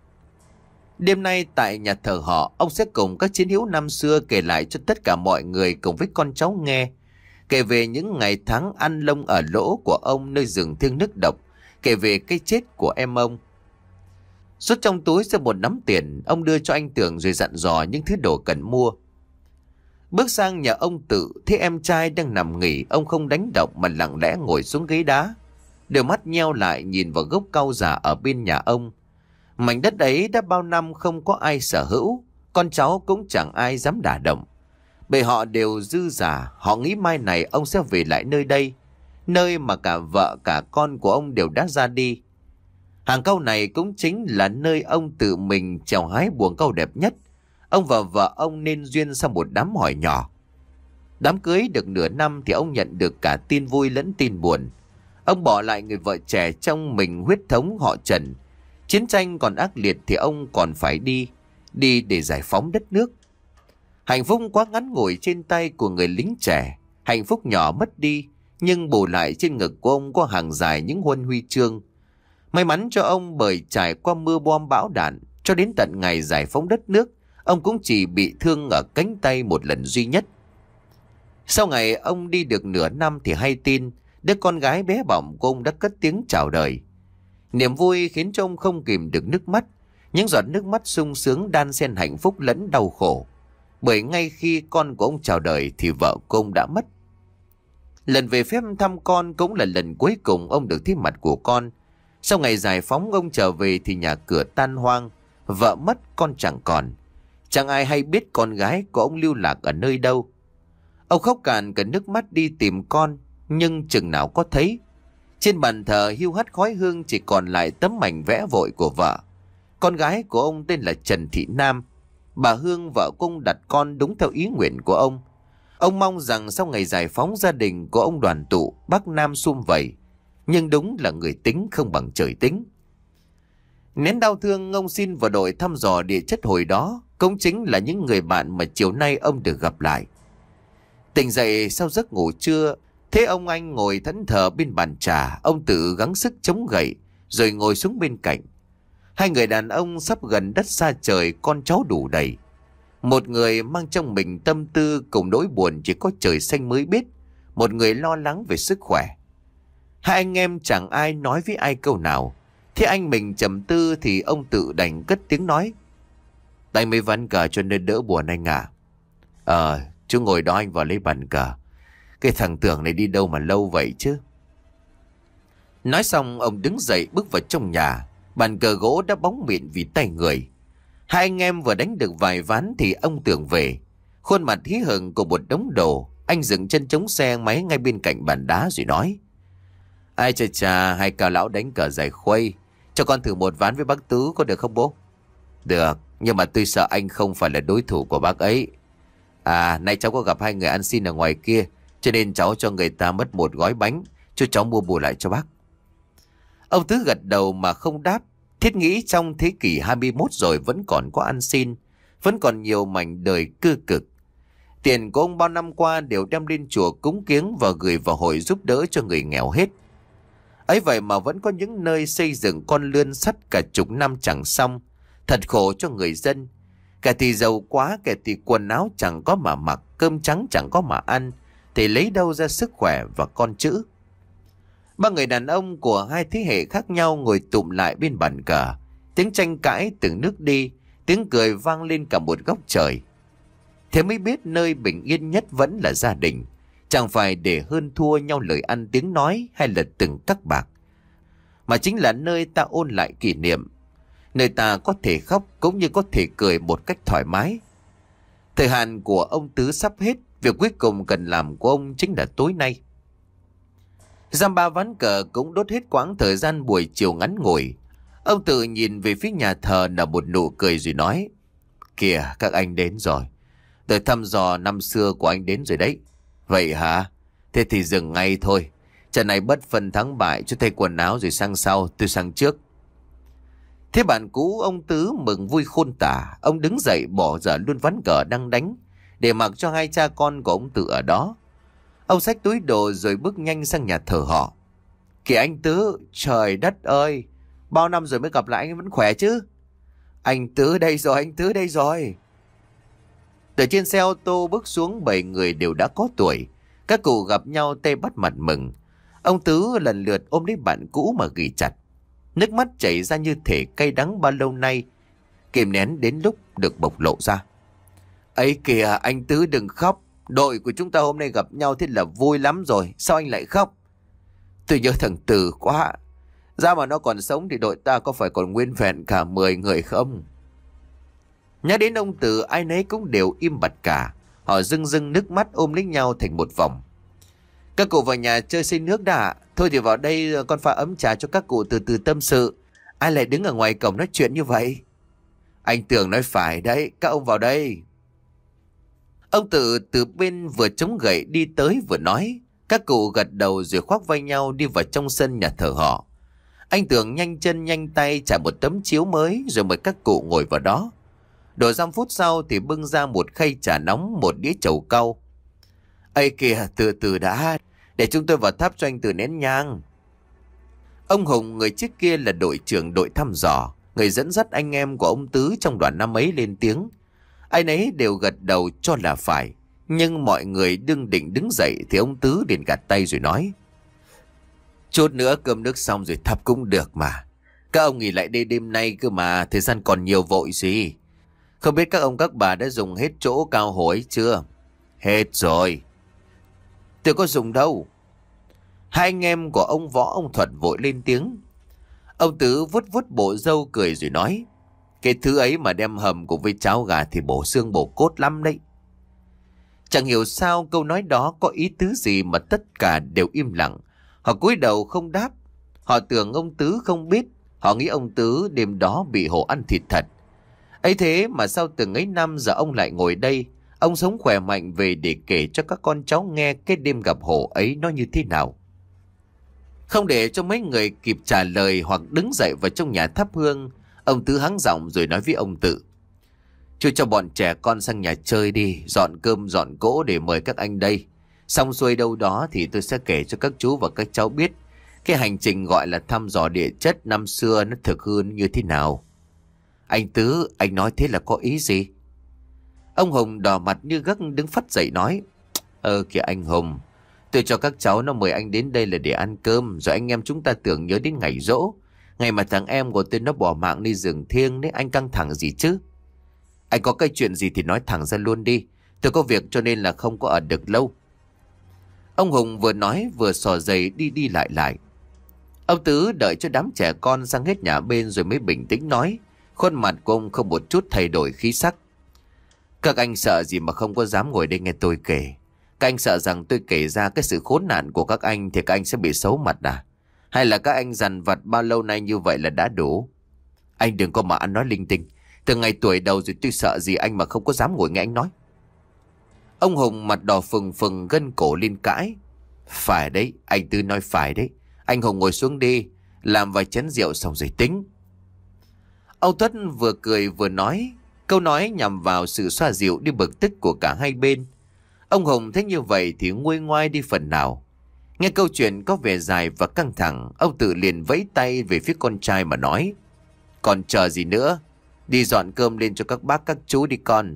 Đêm nay tại nhà thờ họ, ông sẽ cùng các chiến hữu năm xưa kể lại cho tất cả mọi người cùng với con cháu nghe. Kể về những ngày tháng ăn lông ở lỗ của ông nơi rừng thiêng nước độc. Kể về cái chết của em ông. Xuất trong túi ra một nắm tiền, ông đưa cho anh Tưởng rồi dặn dò những thứ đồ cần mua. Bước sang nhà ông Tự, thấy em trai đang nằm nghỉ, ông không đánh động mà lặng lẽ ngồi xuống ghế đá. Đôi mắt nheo lại nhìn vào gốc cau già ở bên nhà ông. Mảnh đất ấy đã bao năm không có ai sở hữu, con cháu cũng chẳng ai dám đả động. Bởi họ đều dư giả, họ nghĩ mai này ông sẽ về lại nơi đây, nơi mà cả vợ cả con của ông đều đã ra đi. Hàng cau này cũng chính là nơi ông tự mình trèo hái buồng cau đẹp nhất. Ông và vợ ông nên duyên sau một đám hỏi nhỏ. Đám cưới được nửa năm thì ông nhận được cả tin vui lẫn tin buồn. Ông bỏ lại người vợ trẻ trong mình huyết thống họ Trần. Chiến tranh còn ác liệt thì ông còn phải đi, đi để giải phóng đất nước. Hạnh phúc quá ngắn ngủi trên tay của người lính trẻ. Hạnh phúc nhỏ mất đi, nhưng bù lại trên ngực của ông có hàng dài những huân huy chương. May mắn cho ông bởi trải qua mưa bom bão đạn, cho đến tận ngày giải phóng đất nước, ông cũng chỉ bị thương ở cánh tay một lần duy nhất. Sau ngày ông đi được nửa năm thì hay tin, đứa con gái bé bỏng của ông đã cất tiếng chào đời. Niềm vui khiến cho ông không kìm được nước mắt, những giọt nước mắt sung sướng đan xen hạnh phúc lẫn đau khổ. Bởi ngay khi con của ông chào đời thì vợ của ông đã mất. Lần về phép thăm con cũng là lần cuối cùng ông được thấy mặt của con. Sau ngày giải phóng ông trở về thì nhà cửa tan hoang, vợ mất con chẳng còn. Chẳng ai hay biết con gái của ông lưu lạc ở nơi đâu. Ông khóc cạn cả nước mắt đi tìm con, nhưng chừng nào có thấy. Trên bàn thờ hiu hắt khói hương chỉ còn lại tấm ảnh vẽ vội của vợ. Con gái của ông tên là Trần Thị Nam. Bà Hương vợ của ông đặt con đúng theo ý nguyện của ông. Ông mong rằng sau ngày giải phóng gia đình của ông đoàn tụ, Bắc Nam sum vầy. Nhưng đúng là người tính không bằng trời tính. Nén đau thương ông xin vào đội thăm dò địa chất hồi đó cũng chính là những người bạn mà chiều nay ông được gặp lại. Tỉnh dậy sau giấc ngủ trưa, thế ông anh ngồi thẫn thờ bên bàn trà, ông tự gắng sức chống gậy rồi ngồi xuống bên cạnh. Hai người đàn ông sắp gần đất xa trời, con cháu đủ đầy. Một người mang trong mình tâm tư cùng nỗi buồn chỉ có trời xanh mới biết, một người lo lắng về sức khỏe. Hai anh em chẳng ai nói với ai câu nào. Thế anh mình trầm tư thì ông tự đành cất tiếng nói: Tay mới ván cờ cho nên đỡ buồn anh à. Ờ, chú ngồi đó anh vào lấy bàn cờ. Cái thằng Tưởng này đi đâu mà lâu vậy chứ. Nói xong ông đứng dậy bước vào trong nhà. Bàn cờ gỗ đã bóng mịn vì tay người. Hai anh em vừa đánh được vài ván thì ông Tưởng về. Khuôn mặt hí hửng của một đống đồ. Anh dừng chân chống xe máy ngay bên cạnh bàn đá rồi nói: Ai chà chà, hai cao lão đánh cờ giải khuây. Cho con thử một ván với bác Tứ có được không bố? Được, nhưng mà tôi sợ anh không phải là đối thủ của bác ấy. À, nay cháu có gặp hai người ăn xin ở ngoài kia, cho nên cháu cho người ta mất một gói bánh, cho cháu mua bù lại cho bác. Ông Tứ gật đầu mà không đáp. Thiết nghĩ trong thế kỷ hai mươi mốt rồi vẫn còn có ăn xin, vẫn còn nhiều mảnh đời cơ cực. Tiền của ông bao năm qua đều đem lên chùa cúng kiếng và gửi vào hội giúp đỡ cho người nghèo hết. Ấy vậy mà vẫn có những nơi xây dựng con lươn sắt cả chục năm chẳng xong. Thật khổ cho người dân. Kẻ thì giàu quá, kẻ thì quần áo chẳng có mà mặc, cơm trắng chẳng có mà ăn, thì lấy đâu ra sức khỏe và con chữ. Ba người đàn ông của hai thế hệ khác nhau ngồi tụm lại bên bàn cờ. Tiếng tranh cãi từng nước đi, tiếng cười vang lên cả một góc trời. Thế mới biết nơi bình yên nhất vẫn là gia đình. Chẳng phải để hơn thua nhau lời ăn tiếng nói hay là từng cắc bạc, mà chính là nơi ta ôn lại kỷ niệm, nơi ta có thể khóc cũng như có thể cười một cách thoải mái. Thời hạn của ông Tứ sắp hết, việc cuối cùng cần làm của ông chính là tối nay. Giam ba ván cờ cũng đốt hết quãng thời gian buổi chiều ngắn ngủi. Ông Tự nhìn về phía nhà thờ nở một nụ cười rồi nói: Kìa, các anh đến rồi. Tôi thăm dò năm xưa của anh đến rồi đấy. Vậy hả? Thế thì dừng ngay thôi. Trận này bất phân thắng bại, cho thay quần áo rồi sang sau, tôi sang trước. Thế bạn cũ ông Tứ mừng vui khôn tả. Ông đứng dậy bỏ dở luôn ván cờ đang đánh, để mặc cho hai cha con của ông Tự ở đó. Ông xách túi đồ rồi bước nhanh sang nhà thờ họ. Kìa anh Tứ, trời đất ơi, bao năm rồi mới gặp lại, anh vẫn khỏe chứ? Anh Tứ đây rồi, anh Tứ đây rồi. Từ trên xe ô tô bước xuống bảy người đều đã có tuổi. Các cụ gặp nhau tay bắt mặt mừng. Ông Tứ lần lượt ôm lấy bạn cũ mà ghì chặt. Nước mắt chảy ra như thể cay đắng bao lâu nay kìm nén đến lúc được bộc lộ ra. Ấy kìa, anh Tứ đừng khóc. Đội của chúng ta hôm nay gặp nhau thế là vui lắm rồi. Sao anh lại khóc? Tôi nhớ thằng Từ quá. Ra mà nó còn sống thì đội ta có phải còn nguyên vẹn cả mười người không? Nhắc đến ông Từ, ai nấy cũng đều im bặt cả. Họ rưng rưng nước mắt ôm lấy nhau thành một vòng. Các cụ vào nhà chơi xây nước đã. Thôi thì vào đây con pha ấm trà cho các cụ từ từ tâm sự. Ai lại đứng ở ngoài cổng nói chuyện như vậy? Anh Tường nói phải đấy, các ông vào đây. Ông Tự từ bên vừa chống gậy đi tới vừa nói. Các cụ gật đầu rồi khoác vai nhau đi vào trong sân nhà thờ họ. Anh Tường nhanh chân nhanh tay trải một tấm chiếu mới rồi mời các cụ ngồi vào đó. Độ dăm phút sau thì bưng ra một khay trà nóng, một đĩa trầu cau. Ây kìa, từ từ đã, để chúng tôi vào thắp cho anh Từ nén nhang. Ông Hùng, người trước kia là đội trưởng đội thăm dò, người dẫn dắt anh em của ông Tứ trong đoàn năm ấy lên tiếng. Ai nấy đều gật đầu cho là phải. Nhưng mọi người đương định đứng dậy thì ông Tứ liền gạt tay rồi nói: Chút nữa cơm nước xong rồi thắp cũng được mà. Các ông nghỉ lại đây đêm nay cơ mà, thời gian còn nhiều vội gì. Không biết các ông các bà đã dùng hết chỗ cao hồ ấy chưa? Hết rồi. Tôi có dùng đâu. Hai anh em của ông Võ ông Thuật vội lên tiếng. Ông Tứ vuốt vuốt bộ râu cười rồi nói: Cái thứ ấy mà đem hầm cùng với cháo gà thì bổ xương bổ cốt lắm đấy. Chẳng hiểu sao câu nói đó có ý tứ gì mà tất cả đều im lặng. Họ cúi đầu không đáp. Họ tưởng ông Tứ không biết. Họ nghĩ ông Tứ đêm đó bị hổ ăn thịt thật. Ấy thế mà sau từng ấy năm giờ ông lại ngồi đây. Ông sống khỏe mạnh về để kể cho các con cháu nghe cái đêm gặp hổ ấy nó như thế nào. Không để cho mấy người kịp trả lời hoặc đứng dậy vào trong nhà thắp hương, ông Tứ hắng giọng rồi nói với ông Tự: Chú cho bọn trẻ con sang nhà chơi đi, dọn cơm dọn cỗ để mời các anh đây. Xong xuôi đâu đó thì tôi sẽ kể cho các chú và các cháu biết cái hành trình gọi là thăm dò địa chất năm xưa nó thực hư như thế nào. Anh Tứ, anh nói thế là có ý gì? Ông Hùng đỏ mặt như gấc đứng phắt dậy nói: Ờ kìa anh Hùng, tôi cho các cháu nó mời anh đến đây là để ăn cơm, rồi anh em chúng ta tưởng nhớ đến ngày giỗ, ngày mà thằng em của tôi nó bỏ mạng đi rừng thiêng đấy. Anh căng thẳng gì chứ? Anh có cái chuyện gì thì nói thẳng ra luôn đi. Tôi có việc cho nên là không có ở được lâu. Ông Hùng vừa nói vừa xỏ giày đi đi lại lại. Ông Tứ đợi cho đám trẻ con sang hết nhà bên rồi mới bình tĩnh nói. Khuôn mặt của ông không một chút thay đổi khí sắc. Các anh sợ gì mà không có dám ngồi đây nghe tôi kể? Các anh sợ rằng tôi kể ra cái sự khốn nạn của các anh thì các anh sẽ bị xấu mặt à? Hay là các anh dằn vặt bao lâu nay như vậy là đã đủ? Anh đừng có mà ăn nói linh tinh. Từ ngày tuổi đầu rồi tôi sợ gì anh mà không có dám ngồi nghe anh nói. Ông Hùng mặt đỏ phừng phừng gân cổ lên cãi. Phải đấy, anh Tư nói phải đấy. Anh Hùng ngồi xuống đi, làm vài chén rượu xong rồi tính. Ông Tuất vừa cười vừa nói. Câu nói nhằm vào sự xoa dịu đi bực tức của cả hai bên. Ông Hùng thấy như vậy thì nguôi ngoai đi phần nào. Nghe câu chuyện có vẻ dài và căng thẳng, ông Tự liền vẫy tay về phía con trai mà nói: Còn chờ gì nữa? Đi dọn cơm lên cho các bác các chú đi con.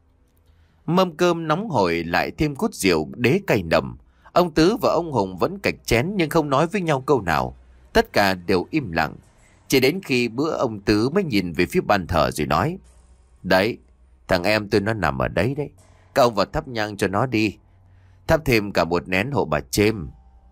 Mâm cơm nóng hổi lại thêm cút rượu đế cay nồng. Ông Tứ và ông Hùng vẫn cạch chén nhưng không nói với nhau câu nào. Tất cả đều im lặng. Chỉ đến khi bữa ông Tứ mới nhìn về phía bàn thờ rồi nói: Đấy, thằng em tôi nó nằm ở đấy đấy. Các ông vào thắp nhang cho nó đi. Thắp thêm cả một nén hộ bà Chêm.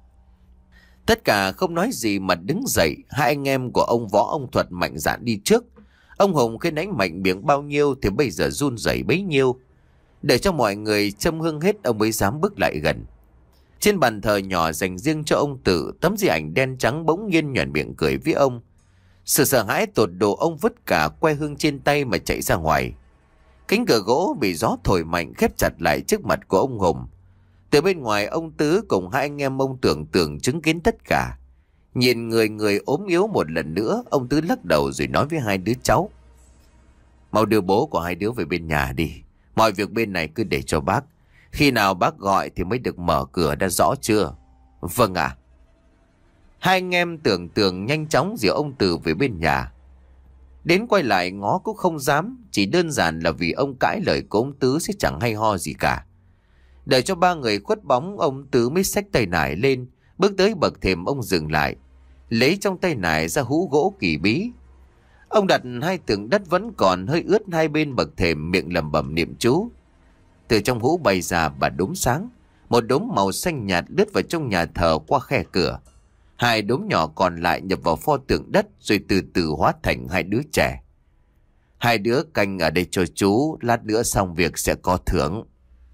Tất cả không nói gì mà đứng dậy. Hai anh em của ông Võ ông Thuật mạnh dạn đi trước. Ông Hùng khi nãy mạnh miệng bao nhiêu thì bây giờ run rẩy bấy nhiêu. Để cho mọi người châm hương hết ông mới dám bước lại gần. Trên bàn thờ nhỏ dành riêng cho ông Tự, tấm di ảnh đen trắng bỗng nhiên nhoẻn miệng cười với ông. Sự sợ hãi tột độ, ông vứt cả que hương trên tay mà chạy ra ngoài. Cánh cửa gỗ bị gió thổi mạnh khép chặt lại trước mặt của ông Hùng. Từ bên ngoài ông Tứ cùng hai anh em ông Tưởng tưởng chứng kiến tất cả. Nhìn người người ốm yếu một lần nữa, ông Tứ lắc đầu rồi nói với hai đứa cháu: Mau đưa bố của hai đứa về bên nhà đi. Mọi việc bên này cứ để cho bác. Khi nào bác gọi thì mới được mở cửa, đã rõ chưa? Vâng ạ. Hai anh em Tưởng Tưởng nhanh chóng dìu ông Từ về bên nhà. Đến quay lại ngó cũng không dám, chỉ đơn giản là vì ông cãi lời của ông Tứ sẽ chẳng hay ho gì cả. Đợi cho ba người khuất bóng, ông Tứ mới xách tay nải lên, bước tới bậc thềm. Ông dừng lại, lấy trong tay nải ra hũ gỗ kỳ bí. Ông đặt hai tượng đất vẫn còn hơi ướt hai bên bậc thềm, miệng lẩm bẩm niệm chú. Từ trong hũ bay ra bà đốm sáng, một đốm màu xanh nhạt lướt vào trong nhà thờ qua khe cửa. Hai đốm nhỏ còn lại nhập vào pho tượng đất rồi từ từ hóa thành hai đứa trẻ. Hai đứa canh ở đây cho chú, lát nữa xong việc sẽ có thưởng.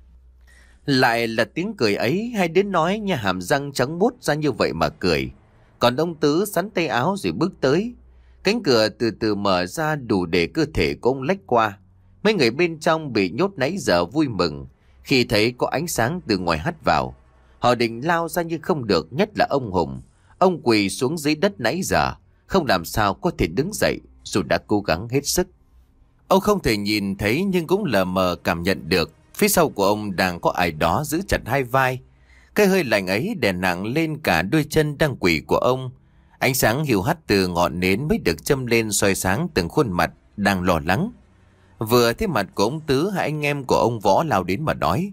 Lại là tiếng cười ấy, hai đứa nói nha, hàm răng trắng muốt ra như vậy mà cười. Còn ông Tứ sắn tay áo rồi bước tới. Cánh cửa từ từ mở ra đủ để cơ thể của ông lách qua. Mấy người bên trong bị nhốt nãy giờ vui mừng khi thấy có ánh sáng từ ngoài hắt vào. Họ định lao ra nhưng không được, nhất là ông Hùng. Ông quỳ xuống dưới đất nãy giờ, không làm sao có thể đứng dậy dù đã cố gắng hết sức. Ông không thể nhìn thấy nhưng cũng lờ mờ cảm nhận được phía sau của ông đang có ai đó giữ chặt hai vai. Cái hơi lạnh ấy đè nặng lên cả đôi chân đang quỳ của ông. Ánh sáng hiu hắt từ ngọn nến mới được châm lên soi sáng từng khuôn mặt đang lo lắng. Vừa thấy mặt của ông Tứ, hai anh em của ông Võ lao đến mà nói: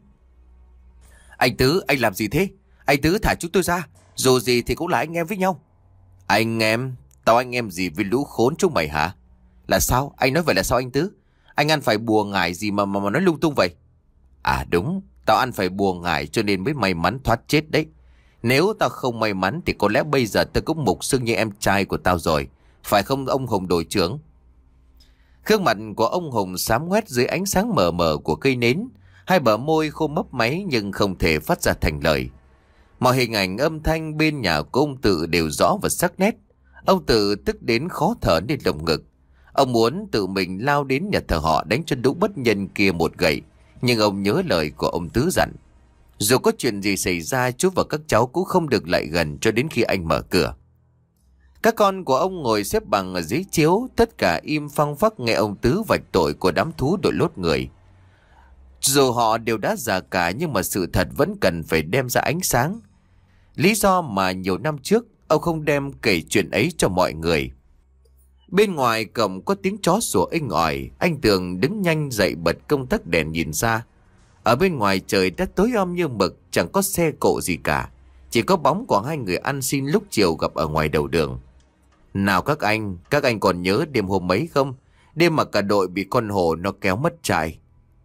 Anh Tứ, anh làm gì thế? Anh Tứ thả chúng tôi ra, dù gì thì cũng là anh em với nhau. Anh em? Tao anh em gì với lũ khốn chúng mày hả? Là sao? Anh nói vậy là sao anh Tứ? Anh ăn phải bùa ngải gì mà mà, mà nói lung tung vậy? À đúng, tao ăn phải bùa ngải cho nên mới may mắn thoát chết đấy. Nếu tao không may mắn thì có lẽ bây giờ tao cũng mục xưng như em trai của tao rồi. Phải không ông Hùng đội trưởng? Gương mặt của ông Hùng xám ngoét dưới ánh sáng mờ mờ của cây nến. Hai bờ môi khô mấp máy nhưng không thể phát ra thành lời. Mọi hình ảnh âm thanh bên nhà của ông Tự đều rõ và sắc nét. Ông Tự tức đến khó thở lên lồng ngực. Ông muốn tự mình lao đến nhà thờ họ đánh cho lũ bất nhân kia một gậy. Nhưng ông nhớ lời của ông Tứ dặn: dù có chuyện gì xảy ra, chú và các cháu cũng không được lại gần cho đến khi anh mở cửa. Các con của ông ngồi xếp bằng ở dưới chiếu, tất cả im phăng phắc nghe ông Tứ vạch tội của đám thú đội lốt người. Dù họ đều đã già cả nhưng mà sự thật vẫn cần phải đem ra ánh sáng. Lý do mà nhiều năm trước ông không đem kể chuyện ấy cho mọi người. Bên ngoài cổng có tiếng chó sủa inh ỏi. Anh Tường đứng nhanh dậy bật công tắc đèn nhìn ra. Ở bên ngoài trời đã tối om như mực, chẳng có xe cộ gì cả. Chỉ có bóng của hai người ăn xin lúc chiều gặp ở ngoài đầu đường. Nào các anh, các anh còn nhớ đêm hôm ấy không? Đêm mà cả đội bị con hổ nó kéo mất trại.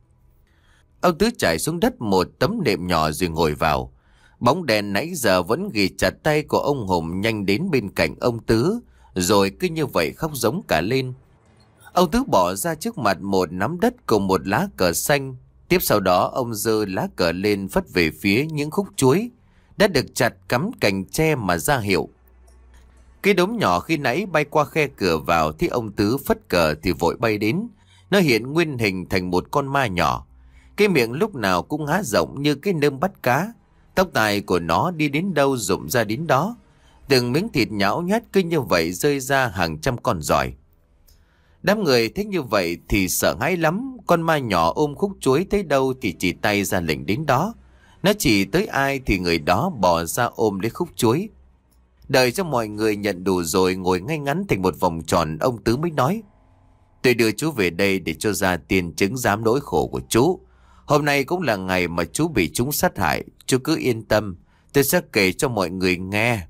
Ông Tứ trải xuống đất một tấm nệm nhỏ rồi ngồi vào. Bóng đèn nãy giờ vẫn ghi chặt tay của ông Hùng nhanh đến bên cạnh ông Tứ, rồi cứ như vậy khóc giống cả lên. Ông Tứ bỏ ra trước mặt một nắm đất cùng một lá cờ xanh. Tiếp sau đó ông giơ lá cờ lên phất về phía những khúc chuối đã được chặt cắm cành tre mà ra hiệu. Cái đốm nhỏ khi nãy bay qua khe cửa vào thì ông Tứ phất cờ thì vội bay đến. Nó hiện nguyên hình thành một con ma nhỏ. Cái miệng lúc nào cũng há rộng như cái nơm bắt cá. Tóc tai của nó đi đến đâu rụng ra đến đó. Từng miếng thịt nhão nhát cứ như vậy rơi ra hàng trăm con giỏi. Đám người thấy như vậy thì sợ hãi lắm. Con ma nhỏ ôm khúc chuối tới đâu thì chỉ tay ra lệnh đến đó. Nó chỉ tới ai thì người đó bỏ ra ôm lấy khúc chuối. Đợi cho mọi người nhận đủ rồi ngồi ngay ngắn thành một vòng tròn, ông Tứ mới nói: tôi đưa chú về đây để cho ra tiền chứng giám nỗi khổ của chú. Hôm nay cũng là ngày mà chú bị chúng sát hại. Chú cứ yên tâm, tôi sẽ kể cho mọi người nghe.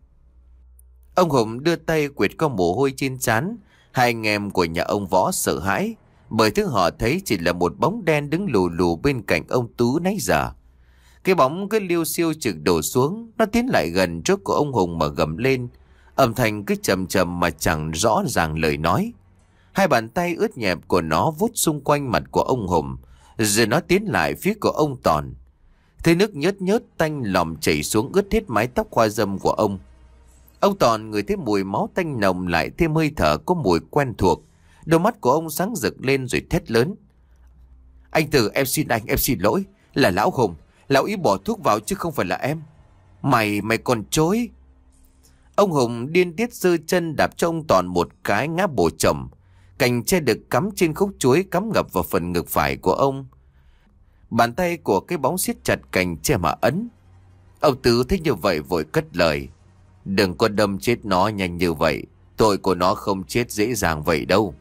Ông Hùng đưa tay quệt có mồ hôi trên trán. Hai anh em của nhà ông Võ sợ hãi. bởi thứ họ thấy chỉ là một bóng đen đứng lù lù bên cạnh ông Tú nãy giờ. Cái bóng cứ liêu xiêu trực đổ xuống, nó tiến lại gần trước của ông Hùng mà gầm lên, âm thanh cứ trầm trầm mà chẳng rõ ràng lời nói. Hai bàn tay ướt nhẹp của nó vuốt xung quanh mặt của ông Hùng, rồi nó tiến lại phía của ông Toàn. Thấy nước nhớt nhớt tanh lòm chảy xuống ướt hết mái tóc hoa râm của ông. Ông Toàn ngửi thấy mùi máu tanh nồng, lại thêm hơi thở có mùi quen thuộc. Đôi mắt của ông sáng rực lên rồi thét lớn: "Anh Từ, em xin anh, em xin lỗi. Là lão Hùng. Lão ý bỏ thuốc vào chứ không phải là em. Mày, mày còn chối." Ông Hùng điên tiết giơ chân đạp cho ông Toàn một cái ngã bổ chồng. Cành tre được cắm trên khúc chuối cắm ngập vào phần ngực phải của ông. Bàn tay của cái bóng siết chặt cành tre mà ấn. Ông Tứ thấy như vậy vội cất lời: "Đừng có đâm chết nó nhanh như vậy. Tội của nó không chết dễ dàng vậy đâu."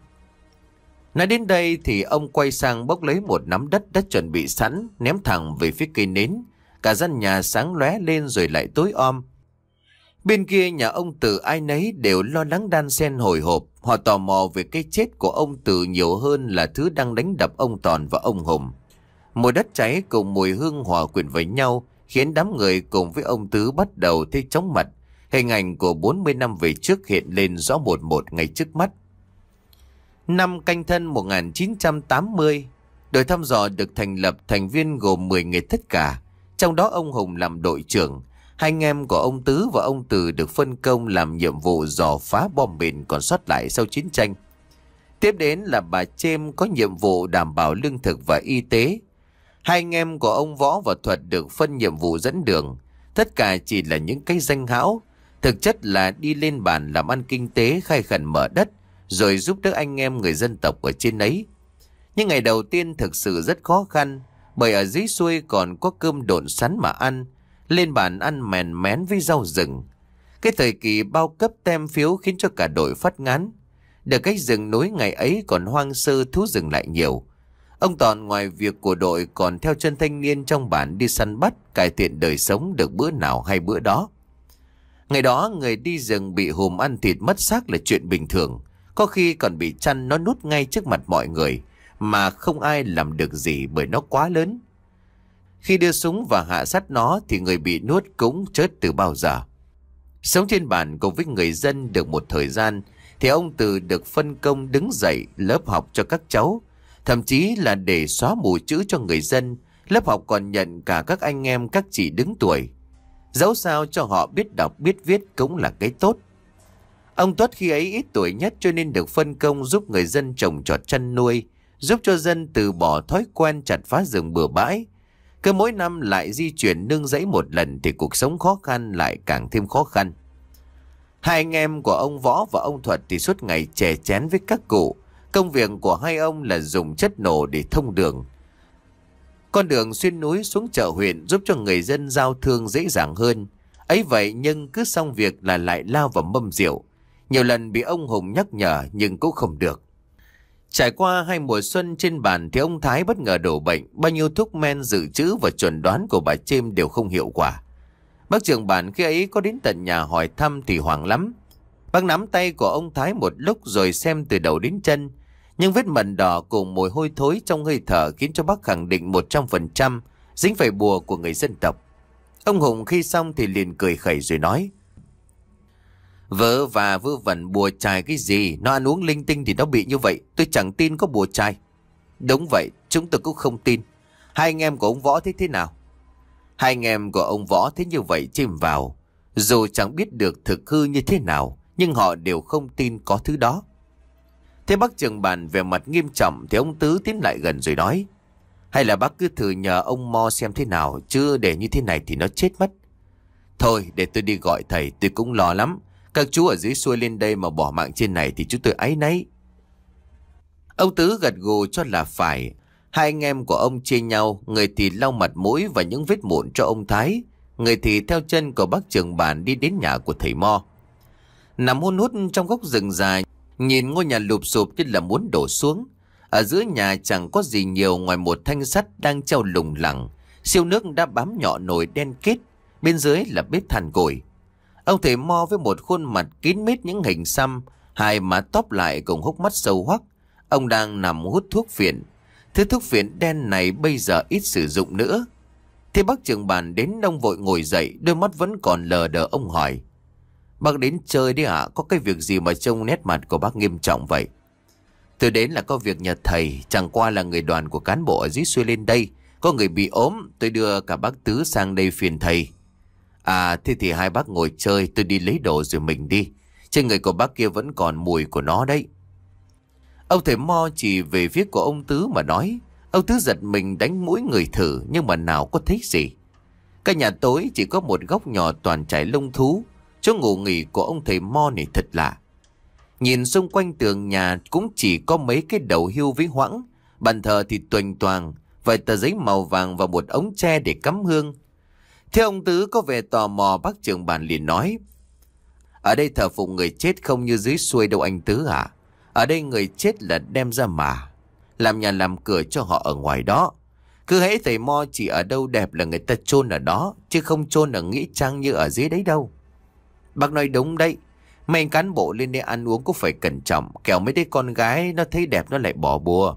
Nói đến đây thì ông quay sang bốc lấy một nắm đất đã chuẩn bị sẵn, ném thẳng về phía cây nến. Cả gian nhà sáng lóe lên rồi lại tối om. Bên kia nhà ông Từ ai nấy đều lo lắng đan xen hồi hộp. Họ tò mò về cái chết của ông Từ nhiều hơn là thứ đang đánh đập ông Toàn và ông Hùng. Mùi đất cháy cùng mùi hương hòa quyện với nhau khiến đám người cùng với ông Tứ bắt đầu thấy chóng mặt. Hình ảnh của bốn mươi năm về trước hiện lên rõ một một ngay trước mắt. Năm Canh Thân một nghìn chín trăm tám mươi, đội thăm dò được thành lập, thành viên gồm mười người tất cả. Trong đó ông Hùng làm đội trưởng. Hai anh em của ông Tứ và ông Từ được phân công làm nhiệm vụ dò phá bom mìn còn sót lại sau chiến tranh. Tiếp đến là bà Chêm có nhiệm vụ đảm bảo lương thực và y tế. Hai anh em của ông Võ và Thuật được phân nhiệm vụ dẫn đường. Tất cả chỉ là những cái danh hão, thực chất là đi lên bản làm ăn kinh tế, khai khẩn mở đất, rồi giúp đỡ anh em người dân tộc ở trên ấy. Nhưng ngày đầu tiên thực sự rất khó khăn, bởi ở dưới xuôi còn có cơm độn sắn mà ăn, lên bàn ăn mèn mén với rau rừng. Cái thời kỳ bao cấp tem phiếu khiến cho cả đội phát ngán. Được cách rừng núi ngày ấy còn hoang sơ, thú rừng lại nhiều. Ông Toàn ngoài việc của đội còn theo chân thanh niên trong bản đi săn bắt, cải thiện đời sống được bữa nào hay bữa đó. Ngày đó người đi rừng bị hùm ăn thịt mất xác là chuyện bình thường. Có khi còn bị chăn nó nuốt ngay trước mặt mọi người, mà không ai làm được gì bởi nó quá lớn. Khi đưa súng và hạ sát nó thì người bị nuốt cũng chết từ bao giờ. Sống trên bản cùng với người dân được một thời gian thì ông Từ được phân công đứng dậy lớp học cho các cháu. Thậm chí là để xóa mù chữ cho người dân, lớp học còn nhận cả các anh em các chị đứng tuổi. Dẫu sao cho họ biết đọc biết viết cũng là cái tốt. Ông Tuất khi ấy ít tuổi nhất cho nên được phân công giúp người dân trồng trọt chăn nuôi, giúp cho dân từ bỏ thói quen chặt phá rừng bừa bãi. Cứ mỗi năm lại di chuyển nương rẫy một lần thì cuộc sống khó khăn lại càng thêm khó khăn. Hai anh em của ông Võ và ông Thuật thì suốt ngày chè chén với các cụ. Công việc của hai ông là dùng chất nổ để thông đường. Con đường xuyên núi xuống chợ huyện giúp cho người dân giao thương dễ dàng hơn. Ấy vậy nhưng cứ xong việc là lại lao vào mâm rượu. Nhiều lần bị ông Hùng nhắc nhở nhưng cũng không được. Trải qua hai mùa xuân trên bàn thì ông Thái bất ngờ đổ bệnh. Bao nhiêu thuốc men dự trữ và chuẩn đoán của bà Chêm đều không hiệu quả. Bác trưởng bản khi ấy có đến tận nhà hỏi thăm thì hoảng lắm. Bác nắm tay của ông Thái một lúc rồi xem từ đầu đến chân. Nhưng vết mẩn đỏ cùng mùi hôi thối trong hơi thở khiến cho bác khẳng định một trăm phần trăm dính phải bùa của người dân tộc. Ông Hùng khi xong thì liền cười khẩy rồi nói: "Vớ và vớ vẩn bùa chài cái gì, nó ăn uống linh tinh thì nó bị như vậy, tôi chẳng tin có bùa chài." "Đúng vậy, chúng tôi cũng không tin. Hai anh em của ông Võ thế thế nào?" Hai anh em của ông Võ thế như vậy chìm vào. Dù chẳng biết được thực hư như thế nào, nhưng họ đều không tin có thứ đó. Thế bác trưởng bản về mặt nghiêm trọng thì ông Tứ tiến lại gần rồi nói: "Hay là bác cứ thử nhờ ông Mo xem thế nào, chứ để như thế này thì nó chết mất." "Thôi để tôi đi gọi thầy, tôi cũng lo lắm. Các chú ở dưới xuôi lên đây mà bỏ mạng trên này thì chúng tôi áy náy." Ông Tứ gật gù cho là phải. Hai anh em của ông chia nhau, người thì lau mặt mũi và những vết mụn cho ông Thái, người thì theo chân của bác trưởng bản đi đến nhà của thầy Mo. Nằm hun hút trong góc rừng dài, nhìn ngôi nhà lụp xụp như là muốn đổ xuống. Ở giữa nhà chẳng có gì nhiều ngoài một thanh sắt đang treo lủng lẳng. Siêu nước đã bám nhọ nồi đen kết, bên dưới là bếp than củi. Ông thầy Mo với một khuôn mặt kín mít những hình xăm, hai má tóp lại cùng hốc mắt sâu hoắc, Ông đang nằm hút thuốc phiện. Thứ thuốc phiện đen này bây giờ ít sử dụng nữa. Thế bác trưởng bản đến, ông vội ngồi dậy, đôi mắt vẫn còn lờ đờ. Ông hỏi: Bác đến chơi đấy ạ? Có cái việc gì mà trông nét mặt của bác nghiêm trọng vậy? Tôi đến là có việc nhờ thầy. Chẳng qua là người đoàn của cán bộ ở dưới xuôi lên đây có người bị ốm, tôi đưa cả bác Tứ sang đây phiền thầy. À thế thì hai bác ngồi chơi, tôi đi lấy đồ rồi mình đi. Trên người của bác kia vẫn còn mùi của nó đấy. Ông thầy Mo chỉ về phía của ông Tứ mà nói. Ông Tứ giật mình đánh mũi người thử, nhưng mà nào có thấy gì. Cả nhà tối chỉ có một góc nhỏ toàn trải lông thú. Chỗ ngủ nghỉ của ông thầy Mo này thật lạ. Nhìn xung quanh tường nhà cũng chỉ có mấy cái đầu hươu với hoãng. Bàn thờ thì tuềnh toàng, vài tờ giấy màu vàng và một ống tre để cắm hương. Thế ông Tứ có vẻ tò mò, bác trưởng bản liền nói: Ở đây thờ phụng người chết không như dưới xuôi đâu anh Tứ à. Ở đây người chết là đem ra mà làm nhà làm cửa cho họ ở ngoài đó. Cứ hễ thầy Mo chỉ ở đâu đẹp là người ta chôn ở đó, chứ không chôn ở nghĩa trang như ở dưới đấy đâu. Bác nói đúng đấy. Mấy anh cán bộ lên đây ăn uống cũng phải cẩn trọng, kẻo mấy đứa con gái nó thấy đẹp nó lại bỏ bùa.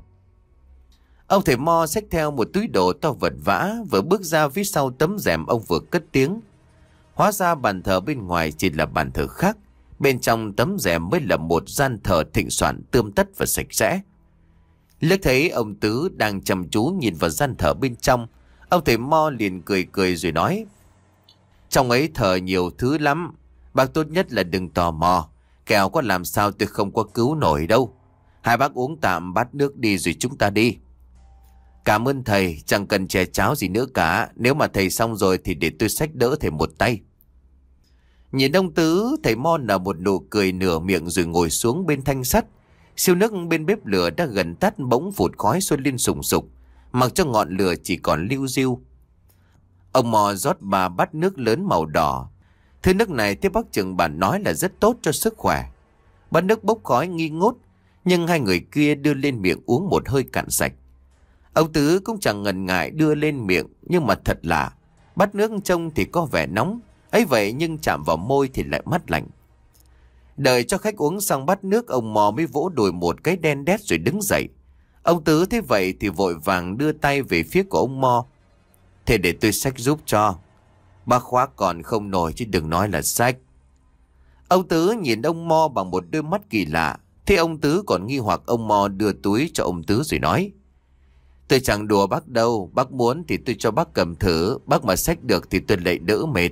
Ông thầy Mo xách theo một túi đồ to vật vã, vừa bước ra phía sau tấm rèm ông vừa cất tiếng. Hóa ra bàn thờ bên ngoài chỉ là bàn thờ khác, bên trong tấm rèm mới là một gian thờ thịnh soạn, tươm tất và sạch sẽ. Liếc thấy ông Tứ đang chăm chú nhìn vào gian thờ bên trong, ông thầy Mo liền cười cười rồi nói: Trong ấy thờ nhiều thứ lắm, bác tốt nhất là đừng tò mò, kẻo có làm sao tôi không có cứu nổi đâu. Hai bác uống tạm bát nước đi rồi chúng ta đi. Cảm ơn thầy, chẳng cần chè cháo gì nữa cả. Nếu mà thầy xong rồi thì để tôi xách đỡ thầy một tay. Nhìn ông Tứ, thầy Mo nở một nụ cười nửa miệng rồi ngồi xuống bên thanh sắt. Siêu nước bên bếp lửa đã gần tắt, bỗng phụt khói sôi lên sùng sục, mặc cho ngọn lửa chỉ còn liu riu. Ông Mo rót ba bát nước lớn màu đỏ. Thứ nước này theo bác trưởng bản nói là rất tốt cho sức khỏe. Bát nước bốc khói nghi ngút, nhưng hai người kia đưa lên miệng uống một hơi cạn sạch. Ông Tứ cũng chẳng ngần ngại đưa lên miệng, nhưng mà thật lạ, bát nước trông thì có vẻ nóng, ấy vậy nhưng chạm vào môi thì lại mát lạnh. Đợi cho khách uống xong bát nước, ông Mò mới vỗ đùi một cái đen đét rồi đứng dậy. Ông Tứ thấy vậy thì vội vàng đưa tay về phía của ông Mo. Thế để tôi xách giúp cho. Bác khóa còn không nổi chứ đừng nói là xách. Ông Tứ nhìn ông Mo bằng một đôi mắt kỳ lạ. Thế ông Tứ còn nghi hoặc, ông Mo đưa túi cho ông Tứ rồi nói: Tôi chẳng đùa bác đâu, bác muốn thì tôi cho bác cầm thử, bác mà xách được thì tôi lại đỡ mệt.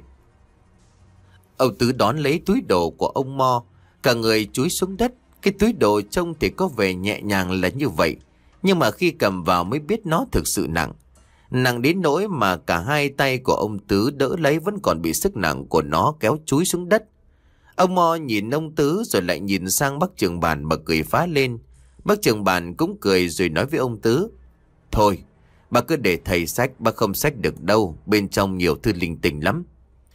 Ông Tứ đón lấy túi đồ của ông Mo, cả người chúi xuống đất. Cái túi đồ trông thì có vẻ nhẹ nhàng là như vậy, nhưng mà khi cầm vào mới biết nó thực sự nặng. Nặng đến nỗi mà cả hai tay của ông Tứ đỡ lấy vẫn còn bị sức nặng của nó kéo chúi xuống đất. Ông Mo nhìn ông Tứ rồi lại nhìn sang bác trưởng bản mà cười phá lên. Bác trưởng bản cũng cười rồi nói với ông Tứ: Thôi, bác cứ để thầy xách, bác không xách được đâu, bên trong nhiều thứ linh tinh lắm.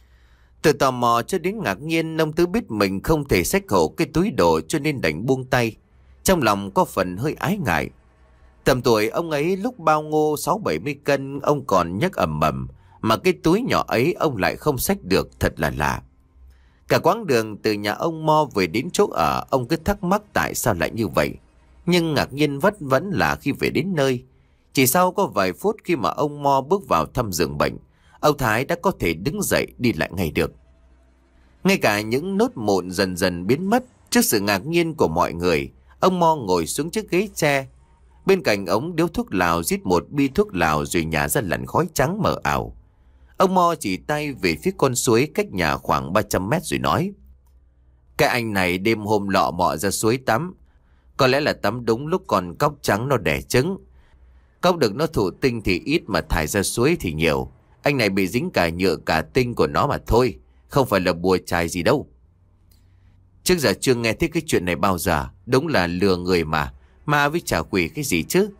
Từ tò mò cho đến ngạc nhiên, ông Tứ biết mình không thể xách hộ cái túi đồ cho nên đành buông tay. Trong lòng có phần hơi ái ngại. Tầm tuổi ông ấy lúc bao ngô sáu bảy mươi cân, ông còn nhấc ầm ầm, mà cái túi nhỏ ấy ông lại không xách được, thật là lạ. Cả quãng đường từ nhà ông Mo về đến chỗ ở, ông cứ thắc mắc tại sao lại như vậy. Nhưng ngạc nhiên vất vẫn là khi về đến nơi. Chỉ sau có vài phút khi mà ông Mo bước vào thăm giường bệnh, ông Thái đã có thể đứng dậy đi lại ngay được. Ngay cả những nốt mụn dần dần biến mất. Trước sự ngạc nhiên của mọi người, ông Mo ngồi xuống chiếc ghế tre. Bên cạnh ống điếu thuốc lào rít một bi thuốc lào rồi nhả ra làn khói trắng mờ ảo. Ông Mo chỉ tay về phía con suối cách nhà khoảng ba trăm mét rồi nói: Cái anh này đêm hôm lọ mọ ra suối tắm. Có lẽ là tắm đúng lúc còn cóc trắng nó đẻ trứng. Cóc được nó thụ tinh thì ít mà thải ra suối thì nhiều. Anh này bị dính cả nhựa cả tinh của nó mà thôi, không phải là bùa chài gì đâu. Trước giờ chưa nghe thấy cái chuyện này bao giờ. Đúng là lừa người mà. Ma với trả quỷ cái gì chứ.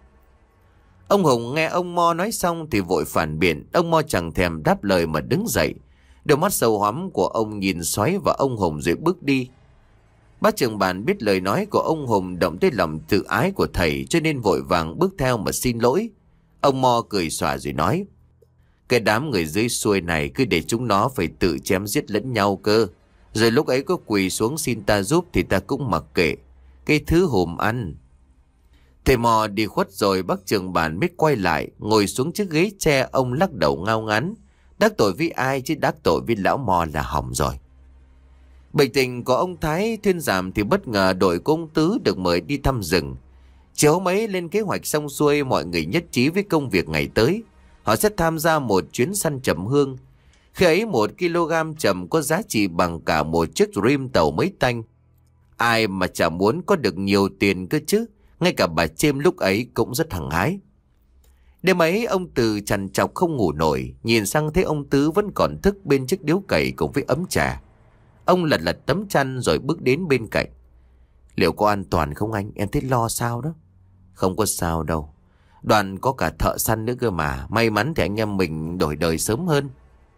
Ông Hùng nghe ông Mo nói xong thì vội phản biện. Ông Mo chẳng thèm đáp lời mà đứng dậy. Đôi mắt sâu hoắm của ông nhìn xoáy vào ông Hùng rồi bước đi. Bác trưởng bản biết lời nói của ông Hùng động tới lòng tự ái của thầy, cho nên vội vàng bước theo mà xin lỗi. Ông Mo cười xòa rồi nói: Cái đám người dưới xuôi này cứ để chúng nó phải tự chém giết lẫn nhau cơ. Rồi lúc ấy có quỳ xuống xin ta giúp thì ta cũng mặc kệ. Cái thứ hùm ăn. Thầy mò đi khuất rồi, bác trưởng bản mới quay lại, ngồi xuống chiếc ghế tre. Ông lắc đầu ngao ngán. Đắc tội với ai chứ đắc tội với lão mò là hỏng rồi. Bệnh tình của ông Thái thuyên giảm thì bất ngờ đội của ông Tứ được mời đi thăm rừng. Chiều hôm ấy lên kế hoạch xong xuôi, mọi người nhất trí với công việc ngày tới. Họ sẽ tham gia một chuyến săn trầm hương. Khi ấy một kg trầm có giá trị bằng cả một chiếc rim tàu mấy tanh. Ai mà chả muốn có được nhiều tiền cơ chứ. Ngay cả bà Chêm lúc ấy cũng rất hăng hái. Đêm ấy ông Từ trằn trọc không ngủ nổi. Nhìn sang thấy ông Tứ vẫn còn thức bên chiếc điếu cày cùng với ấm trà. Ông lật lật tấm chăn rồi bước đến bên cạnh. Liệu có an toàn không anh? Em thấy lo sao đó. Không có sao đâu. Đoàn có cả thợ săn nữa cơ mà. May mắn thì anh em mình đổi đời sớm hơn.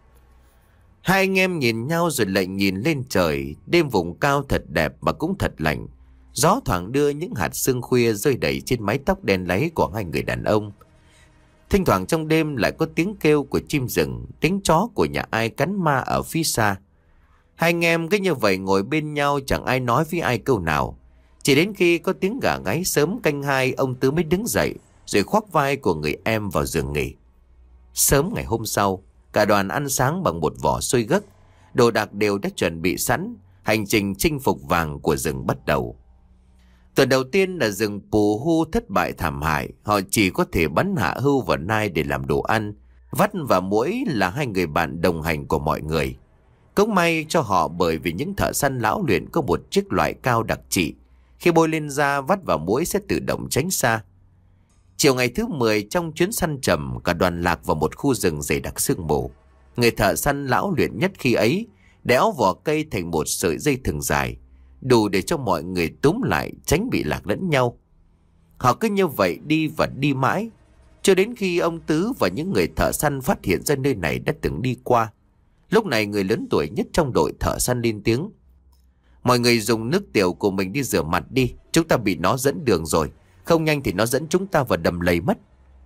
Hai anh em nhìn nhau rồi lại nhìn lên trời. Đêm vùng cao thật đẹp mà cũng thật lạnh. Gió thoảng đưa những hạt sương khuya rơi đầy trên mái tóc đen láy của hai người đàn ông. Thỉnh thoảng trong đêm lại có tiếng kêu của chim rừng, tiếng chó của nhà ai cắn ma ở phía xa. Hai anh em cứ như vậy ngồi bên nhau, chẳng ai nói với ai câu nào. Chỉ đến khi có tiếng gà gáy sớm canh hai, ông Tứ mới đứng dậy rồi khoác vai của người em vào giường nghỉ. Sớm ngày hôm sau, cả đoàn ăn sáng bằng một vỏ xôi gấc. Đồ đạc đều đã chuẩn bị sẵn. Hành trình chinh phục vàng của rừng bắt đầu. Tuần đầu tiên là rừng Pù Hu thất bại thảm hại. Họ chỉ có thể bắn hạ hưu và nai để làm đồ ăn. Vắt và muỗi là hai người bạn đồng hành của mọi người. Cũng may cho họ bởi vì những thợ săn lão luyện có một chiếc loại cao đặc trị. Khi bôi lên da, vắt và muỗi sẽ tự động tránh xa. Chiều ngày thứ mười trong chuyến săn trầm, cả đoàn lạc vào một khu rừng dày đặc sương mù. Người thợ săn lão luyện nhất khi ấy đẽo vỏ cây thành một sợi dây thừng dài, đủ để cho mọi người túm lại tránh bị lạc lẫn nhau. Họ cứ như vậy đi và đi mãi, cho đến khi ông Tứ và những người thợ săn phát hiện ra nơi này đã từng đi qua. Lúc này người lớn tuổi nhất trong đội thợ săn lên tiếng. Mọi người dùng nước tiểu của mình đi rửa mặt đi. Chúng ta bị nó dẫn đường rồi. Không nhanh thì nó dẫn chúng ta vào đầm lầy mất.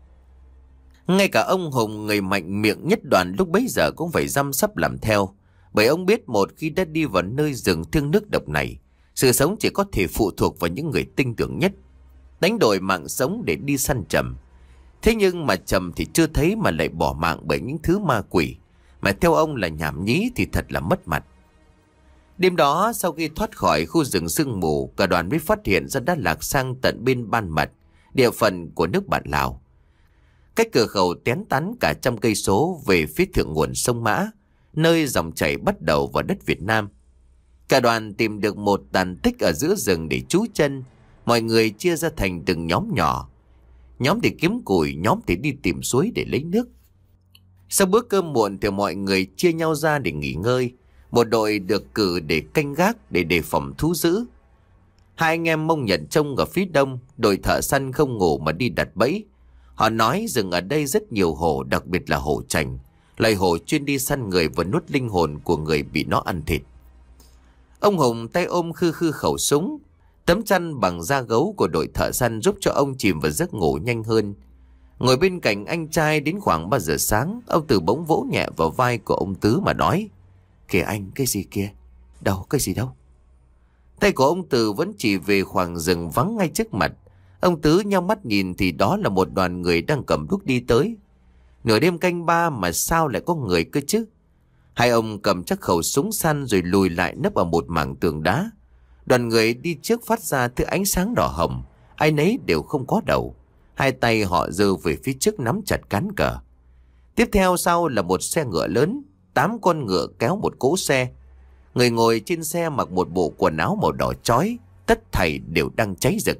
Ngay cả ông Hùng, người mạnh miệng nhất đoàn lúc bấy giờ cũng phải răm sắp làm theo. Bởi ông biết một khi đã đi vào nơi rừng thiêng nước độc này, sự sống chỉ có thể phụ thuộc vào những người tinh tưởng nhất, đánh đổi mạng sống để đi săn trầm. Thế nhưng mà trầm thì chưa thấy mà lại bỏ mạng bởi những thứ ma quỷ, mà theo ông là nhảm nhí thì thật là mất mặt. Đêm đó sau khi thoát khỏi khu rừng sương mù, cả đoàn mới phát hiện ra đã lạc sang tận bên Ban Mật, địa phận của nước bạn Lào. Cách cửa khẩu tén tắn cả trăm cây số về phía thượng nguồn sông Mã, nơi dòng chảy bắt đầu vào đất Việt Nam. Cả đoàn tìm được một tàn tích ở giữa rừng để trú chân. Mọi người chia ra thành từng nhóm nhỏ. Nhóm thì kiếm củi, nhóm thì đi tìm suối để lấy nước. Sau bữa cơm muộn thì mọi người chia nhau ra để nghỉ ngơi. Một đội được cử để canh gác để đề phòng thú dữ. Hai anh em Mông Nhật trông ở phía đông, đội thợ săn không ngủ mà đi đặt bẫy. Họ nói rừng ở đây rất nhiều hổ, đặc biệt là hổ trành, loài hổ chuyên đi săn người và nuốt linh hồn của người bị nó ăn thịt. Ông Hùng tay ôm khư khư khẩu súng, tấm chăn bằng da gấu của đội thợ săn giúp cho ông chìm vào giấc ngủ nhanh hơn. Ngồi bên cạnh anh trai đến khoảng ba giờ sáng, ông Từ bỗng vỗ nhẹ vào vai của ông Tứ mà nói: "Kìa anh, cái gì kia?" "Đâu, cái gì đâu?" Tay của ông Từ vẫn chỉ về khoảng rừng vắng ngay trước mặt. Ông Tứ nheo mắt nhìn thì đó là một đoàn người đang cầm đuốc đi tới. Nửa đêm canh ba mà sao lại có người cơ chứ? Hai ông cầm chắc khẩu súng săn rồi lùi lại nấp ở một mảng tường đá. Đoàn người đi trước phát ra thứ ánh sáng đỏ hồng, ai nấy đều không có đầu. Hai tay họ giơ về phía trước nắm chặt cán cờ. Tiếp theo sau là một xe ngựa lớn, tám con ngựa kéo một cỗ xe. Người ngồi trên xe mặc một bộ quần áo màu đỏ chói, tất thảy đều đang cháy rực.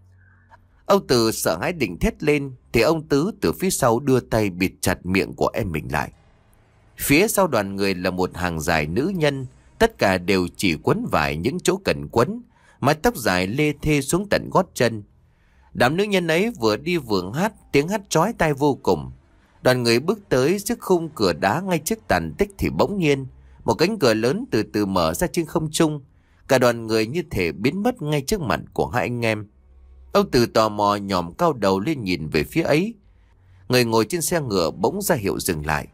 Ông Từ sợ hãi định thét lên thì ông Tứ từ phía sau đưa tay bịt chặt miệng của em mình lại. Phía sau đoàn người là một hàng dài nữ nhân, tất cả đều chỉ quấn vải những chỗ cần quấn, mái tóc dài lê thê xuống tận gót chân. Đám nữ nhân ấy vừa đi vừa hát, tiếng hát chói tai vô cùng. Đoàn người bước tới trước khung cửa đá ngay trước tàn tích thì bỗng nhiên một cánh cửa lớn từ từ mở ra trên không trung. Cả đoàn người như thể biến mất ngay trước mặt của hai anh em. Ông Từ tò mò nhòm cao đầu lên nhìn về phía ấy. Người ngồi trên xe ngựa bỗng ra hiệu dừng lại.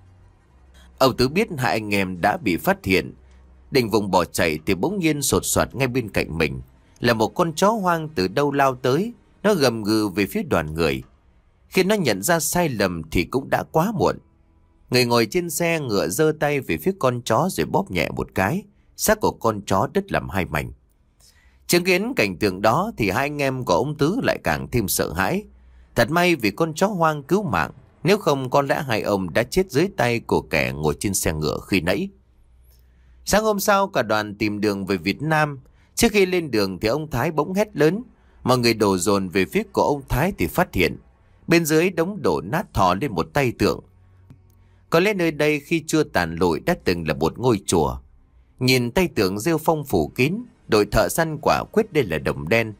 Ông Tứ biết hai anh em đã bị phát hiện, định vùng bỏ chạy thì bỗng nhiên sột soạt ngay bên cạnh mình là một con chó hoang từ đâu lao tới, Nó gầm gừ về phía đoàn người. Khi nó nhận ra sai lầm thì cũng đã quá muộn. Người ngồi trên xe ngựa giơ tay về phía con chó rồi bóp nhẹ một cái. Xác của con chó đứt làm hai mảnh. Chứng kiến cảnh tượng đó thì hai anh em của ông Tứ lại càng thêm sợ hãi. Thật may vì con chó hoang cứu mạng, nếu không có lẽ hai ông đã chết dưới tay của kẻ ngồi trên xe ngựa khi nãy. Sáng hôm sau cả đoàn tìm đường về Việt Nam. Trước khi lên đường thì ông Thái bỗng hét lớn. Mọi người đổ dồn về phía của ông Thái thì phát hiện bên dưới đống đổ nát thò lên một tay tượng. Có lẽ nơi đây khi chưa tàn lụi đã từng là một ngôi chùa. Nhìn tay tượng rêu phong phủ kín, đội thợ săn quả quyết đây là đồng đen.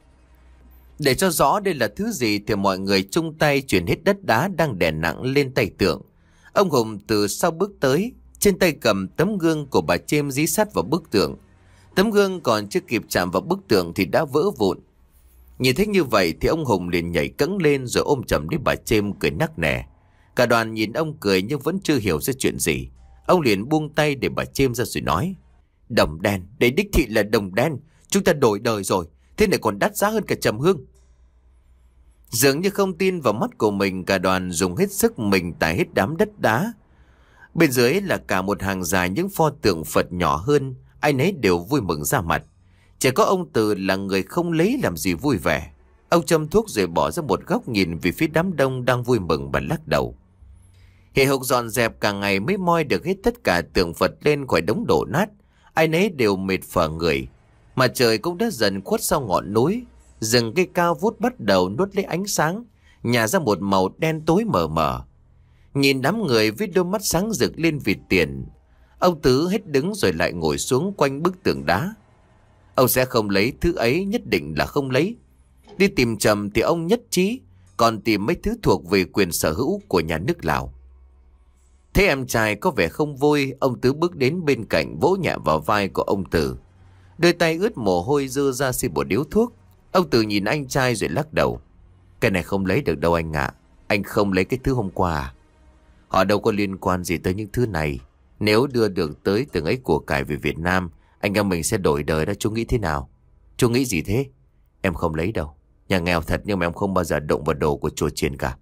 Để cho rõ đây là thứ gì thì mọi người chung tay chuyển hết đất đá đang đè nặng lên tay tượng. Ông Hùng từ sau bước tới, trên tay cầm tấm gương của bà Chêm dí sát vào bức tượng. Tấm gương còn chưa kịp chạm vào bức tượng thì đã vỡ vụn. Nhìn thấy như vậy thì ông Hùng liền nhảy cẫng lên rồi ôm chầm lấy bà Chêm cười nắc nẻ. Cả đoàn nhìn ông cười nhưng vẫn chưa hiểu ra chuyện gì. Ông liền buông tay để bà Chêm ra rồi nói: Đồng đen, đấy đích thị là đồng đen. Chúng ta đổi đời rồi, thế này còn đắt giá hơn cả trầm hương. Dường như không tin vào mắt của mình, cả đoàn dùng hết sức mình tải hết đám đất đá. Bên dưới là cả một hàng dài những pho tượng Phật nhỏ hơn. Ai nấy đều vui mừng ra mặt. Chỉ có ông Từ là người không lấy làm gì vui vẻ. Ông châm thuốc rồi bỏ ra một góc nhìn về phía đám đông đang vui mừng và lắc đầu. Hệ hục dọn dẹp cả ngày mới moi được hết tất cả tượng Phật lên khỏi đống đổ nát. Ai nấy đều mệt phở người. Mà trời cũng đã dần khuất sau ngọn núi. Rừng cây cao vút bắt đầu nuốt lấy ánh sáng, nhả ra một màu đen tối mờ mờ. Nhìn đám người với đôi mắt sáng rực lên vì tiền, ông Tứ hết đứng rồi lại ngồi xuống quanh bức tường đá. Ông sẽ không lấy thứ ấy, nhất định là không lấy. Đi tìm Trầm thì ông nhất trí, còn tìm mấy thứ thuộc về quyền sở hữu của nhà nước Lào. Thấy em trai có vẻ không vui, ông Tứ bước đến bên cạnh vỗ nhẹ vào vai của ông Từ. Đôi tay ướt mồ hôi dơ ra xin một điếu thuốc. Ông Từ nhìn anh trai rồi lắc đầu. Cái này không lấy được đâu anh ạ. Anh không lấy cái thứ hôm qua à? Họ đâu có liên quan gì tới những thứ này. Nếu đưa được tới từng ấy của cải về Việt Nam, anh em mình sẽ đổi đời đó. Chú nghĩ thế nào? Chú nghĩ gì thế? Em không lấy đâu. Nhà nghèo thật nhưng mà em không bao giờ động vào đồ của chùa chiền cả.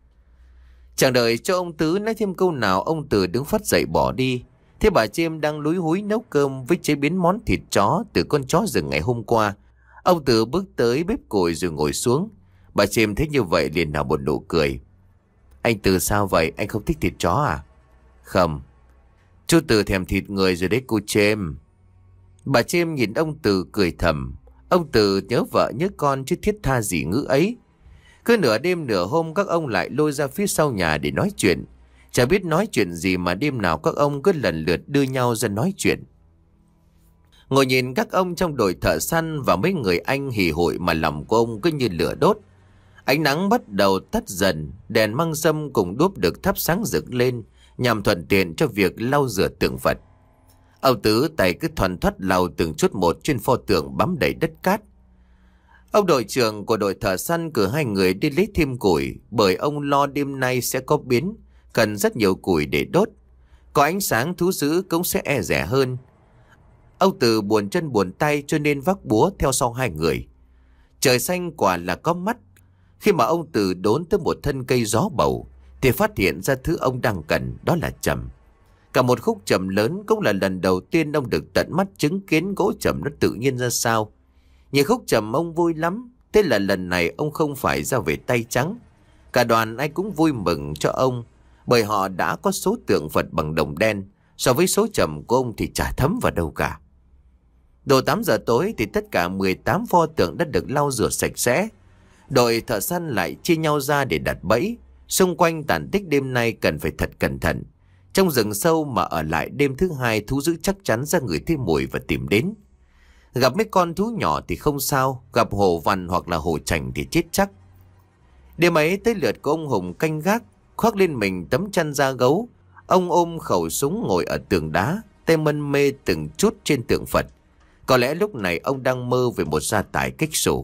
Chẳng đợi cho ông Tứ nói thêm câu nào, ông Từ đứng phắt dậy bỏ đi. Thế bà Chêm đang lúi húi nấu cơm với chế biến món thịt chó từ con chó rừng ngày hôm qua. Ông Từ bước tới bếp củi rồi ngồi xuống. Bà Chêm thấy như vậy liền nở một nụ cười. Anh Từ sao vậy? Anh không thích thịt chó à? Không. Chú Từ thèm thịt người rồi đấy cô Chêm. Bà Chêm nhìn ông Từ cười thầm. Ông Từ nhớ vợ nhớ con chứ thiết tha gì ngữ ấy. Cứ nửa đêm nửa hôm các ông lại lôi ra phía sau nhà để nói chuyện. Chả biết nói chuyện gì mà đêm nào các ông cứ lần lượt đưa nhau ra nói chuyện. Ngồi nhìn các ông trong đội thợ săn và mấy người anh hì hụi mà lòng của ông cứ như lửa đốt. Ánh nắng bắt đầu tắt dần, đèn măng sâm cùng đuốc được thắp sáng rực lên nhằm thuận tiện cho việc lau rửa tượng Phật. Ông Tứ tay cứ thoăn thoắt lau từng chút một trên pho tượng bám đầy đất cát. Ông đội trưởng của đội thợ săn cử hai người đi lấy thêm củi, bởi ông lo đêm nay sẽ có biến, cần rất nhiều củi để đốt. Có ánh sáng thú dữ cũng sẽ e rẻ hơn. Ông Từ buồn chân buồn tay cho nên vác búa theo sau hai người. Trời xanh quả là có mắt. Khi mà ông Từ đốn tới một thân cây gió bầu thì phát hiện ra thứ ông đang cần, đó là trầm. Cả một khúc trầm lớn cũng là lần đầu tiên ông được tận mắt chứng kiến gỗ trầm nó tự nhiên ra sao. Nhìn khúc trầm ông vui lắm. Thế là lần này ông không phải ra về tay trắng. Cả đoàn ai cũng vui mừng cho ông, bởi họ đã có số tượng Phật bằng đồng đen. So với số trầm của ông thì chả thấm vào đâu cả. Độ tám giờ tối thì tất cả mười tám pho tượng đã được lau rửa sạch sẽ. Đội thợ săn lại chia nhau ra để đặt bẫy. Xung quanh tàn tích đêm nay cần phải thật cẩn thận. Trong rừng sâu mà ở lại đêm thứ hai, thú dữ chắc chắn ra người thấy mùi và tìm đến. Gặp mấy con thú nhỏ thì không sao, gặp hổ vằn hoặc là hổ chành thì chết chắc. Đêm ấy tới lượt của ông Hùng canh gác, khoác lên mình tấm chăn da gấu. Ông ôm khẩu súng ngồi ở tường đá, tay mân mê từng chút trên tượng Phật. Có lẽ lúc này ông đang mơ về một gia tài kích sổ.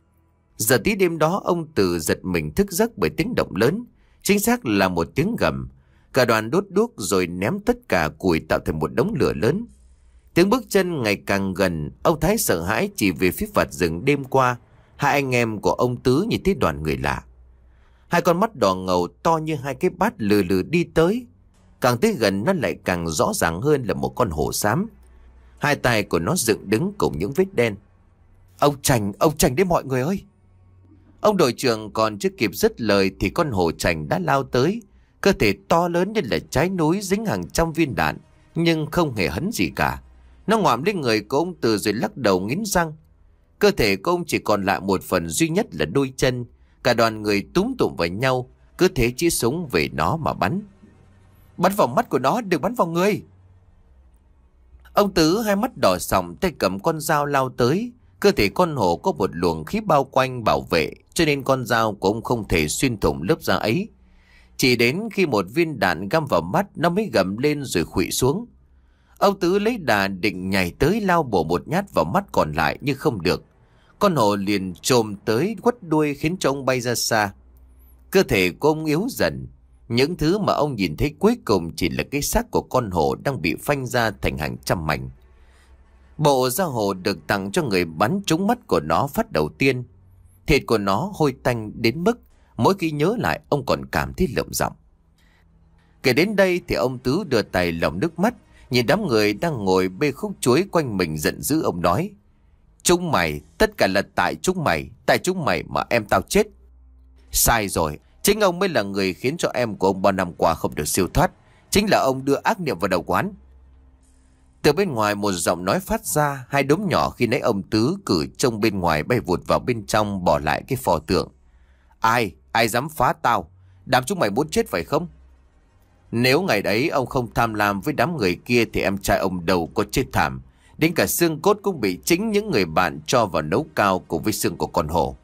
Giờ tí đêm đó ông Từ giật mình thức giấc bởi tiếng động lớn, chính xác là một tiếng gầm. Cả đoàn đốt đuốc rồi ném tất cả củi tạo thành một đống lửa lớn. Tiếng bước chân ngày càng gần, ông Thái sợ hãi chỉ về phía vạt rừng đêm qua Hai anh em của ông Tứ nhìn thấy đoàn người lạ. Hai con mắt đỏ ngầu to như hai cái bát lừ lừ đi tới. Càng tới gần nó lại càng rõ ràng hơn là một con hổ xám. Hai tay của nó dựng đứng cùng những vết đen. Ông Trành, ông Trành đấy mọi người ơi! Ông đội trưởng còn chưa kịp dứt lời thì con hổ Trành đã lao tới. Cơ thể to lớn như là trái núi dính hàng trăm viên đạn, nhưng không hề hấn gì cả. Nó ngoạm lên người của ông Từ rồi lắc đầu nghiến răng. Cơ thể của ông chỉ còn lại một phần duy nhất là đôi chân. Cả đoàn người túm tụm vào nhau, cứ thế chỉ súng về nó mà bắn. Bắn vào mắt của nó, đừng bắn vào người! Ông Tứ hai mắt đỏ sòng, tay cầm con dao lao tới. Cơ thể con hổ có một luồng khí bao quanh bảo vệ, cho nên con dao của ông không thể xuyên thủng lớp da ấy. Chỉ đến khi một viên đạn găm vào mắt, nó mới gầm lên rồi khuỵu xuống. Ông Tứ lấy đà định nhảy tới lao bổ một nhát vào mắt còn lại, nhưng không được. Con hổ liền chồm tới quất đuôi khiến cho ông bay ra xa. Cơ thể của ông yếu dần. Những thứ mà ông nhìn thấy cuối cùng chỉ là cái xác của con hổ đang bị phanh ra thành hàng trăm mảnh. Bộ da hổ được tặng cho người bắn trúng mắt của nó phát đầu tiên. Thịt của nó hôi tanh đến mức mỗi khi nhớ lại ông còn cảm thấy lợm giọng. Kể đến đây thì ông Tứ đưa tay lau nước mắt, nhìn đám người đang ngồi bê khúc chuối quanh mình giận dữ. Ông nói: Chúng mày, tất cả là tại chúng mày, tại chúng mày mà em tao chết. Sai rồi, chính ông mới là người khiến cho em của ông bao năm qua không được siêu thoát. Chính là ông đưa ác niệm vào đầu quán. Từ bên ngoài một giọng nói phát ra. Hai đốm nhỏ khi nãy ông Tứ cử trông bên ngoài bay vụt vào bên trong, bỏ lại cái pho tượng. Ai, ai dám phá tao? Đám chúng mày muốn chết phải không? Nếu ngày đấy ông không tham lam với đám người kia thì em trai ông đâu có chết thảm. Đến cả xương cốt cũng bị chính những người bạn cho vào nấu cao cùng với xương của con hổ.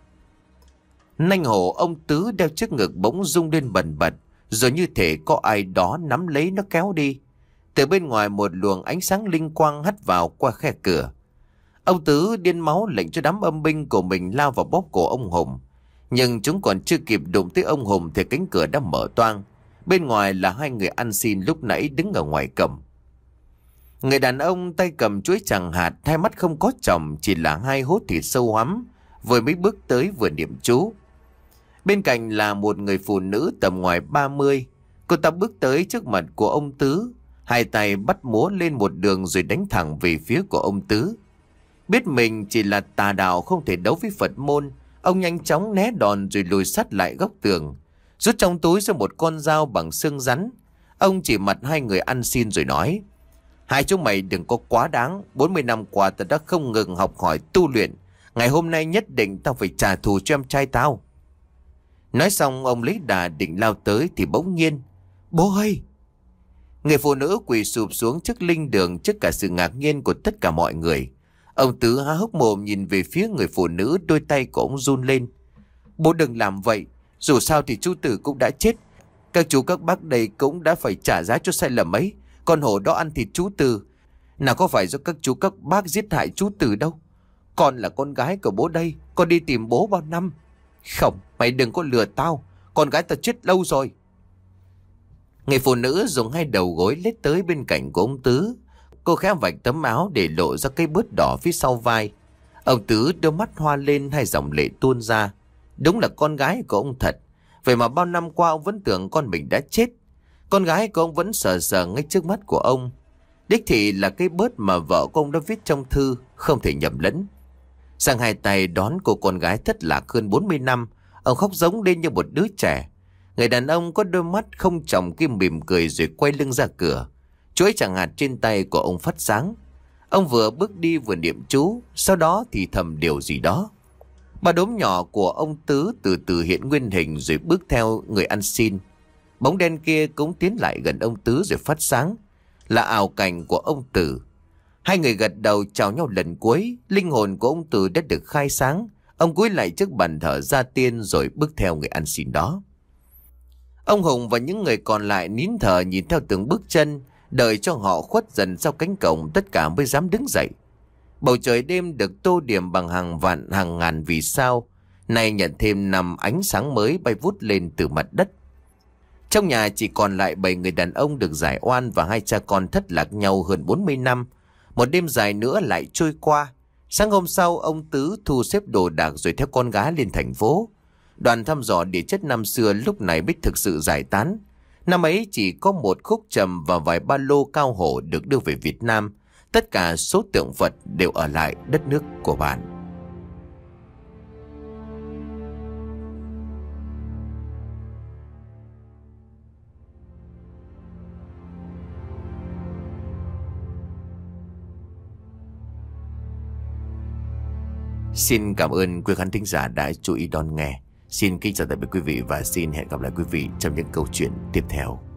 Nanh hổ ông Tứ đeo trước ngực bỗng rung lên bần bật, rồi như thể có ai đó nắm lấy nó kéo đi. Từ bên ngoài một luồng ánh sáng linh quang hắt vào qua khe cửa. Ông Tứ điên máu lệnh cho đám âm binh của mình lao vào bóp cổ ông Hùng. Nhưng chúng còn chưa kịp đụng tới ông Hùng thì cánh cửa đã mở toang. Bên ngoài là hai người ăn xin lúc nãy đứng ở ngoài cổng. Người đàn ông tay cầm chuối chẳng hạt, hai mắt không có tròng, chỉ là hai hố thịt sâu hoắm, vừa mới bước tới vừa niệm chú. Bên cạnh là một người phụ nữ tầm ngoài ba mươi. Cô ta bước tới trước mặt của ông Tứ, hai tay bắt múa lên một đường rồi đánh thẳng về phía của ông Tứ. Biết mình chỉ là tà đạo không thể đấu với Phật môn, ông nhanh chóng né đòn rồi lùi sát lại góc tường, rút trong túi ra một con dao bằng xương rắn. Ông chỉ mặt hai người ăn xin rồi nói: Hai chúng mày đừng có quá đáng. Bốn mươi năm qua tao đã không ngừng học hỏi tu luyện. Ngày hôm nay nhất định tao phải trả thù cho em trai tao. Nói xong ông lấy đà định lao tới thì bỗng nhiên: Bố ơi! Người phụ nữ quỳ sụp xuống trước linh đường trước cả sự ngạc nhiên của tất cả mọi người. Ông Tứ há hốc mồm nhìn về phía người phụ nữ, đôi tay của ông run lên. Bố đừng làm vậy. Dù sao thì chú Tử cũng đã chết. Các chú các bác đây cũng đã phải trả giá cho sai lầm ấy. Con hổ đó ăn thịt chú Tử, nào có phải do các chú các bác giết hại chú Tử đâu. Con là con gái của bố đây. Con đi tìm bố bao năm. Không, mày đừng có lừa tao. Con gái tao chết lâu rồi. Người phụ nữ dùng hai đầu gối lết tới bên cạnh của ông Tứ. Cô khẽ vạch tấm áo để lộ ra cây bớt đỏ phía sau vai. Ông Tứ đôi mắt hoa lên, hai dòng lệ tuôn ra. Đúng là con gái của ông thật. Vậy mà bao năm qua ông vẫn tưởng con mình đã chết. Con gái của ông vẫn sờ sờ ngay trước mắt của ông. Đích thị là cái bớt mà vợ của ông đã viết trong thư, không thể nhầm lẫn. Sang hai tay đón cô con gái thất lạc hơn bốn mươi năm, ông khóc giống lên như một đứa trẻ. Người đàn ông có đôi mắt không tròng kia mỉm cười rồi quay lưng ra cửa. Chuỗi chẳng hạt trên tay của ông phát sáng. Ông vừa bước đi vừa niệm chú, sau đó thì thầm điều gì đó. Ba đốm nhỏ của ông Tứ từ từ hiện nguyên hình rồi bước theo người ăn xin. Bóng đen kia cũng tiến lại gần ông Tứ rồi phát sáng. Là ảo cảnh của ông Tử. Hai người gật đầu chào nhau lần cuối. Linh hồn của ông Tử đã được khai sáng. Ông cúi lại trước bàn thờ gia tiên rồi bước theo người ăn xin đó. Ông Hùng và những người còn lại nín thở nhìn theo từng bước chân, đợi cho họ khuất dần sau cánh cổng tất cả mới dám đứng dậy. Bầu trời đêm được tô điểm bằng hàng vạn hàng ngàn vì sao, nay nhận thêm năm ánh sáng mới bay vút lên từ mặt đất. Trong nhà chỉ còn lại bảy người đàn ông được giải oan và hai cha con thất lạc nhau hơn bốn mươi năm. Một đêm dài nữa lại trôi qua. Sáng hôm sau, ông Tứ thu xếp đồ đạc rồi theo con gái lên thành phố. Đoàn thăm dò địa chất năm xưa lúc này mới thực sự giải tán. Năm ấy chỉ có một khúc trầm và vài ba lô cao hổ được đưa về Việt Nam. Tất cả số tượng Phật đều ở lại đất nước của bạn. Xin cảm ơn quý khán thính giả đã chú ý đón nghe. Xin kính chào tạm biệt quý vị và xin hẹn gặp lại quý vị trong những câu chuyện tiếp theo.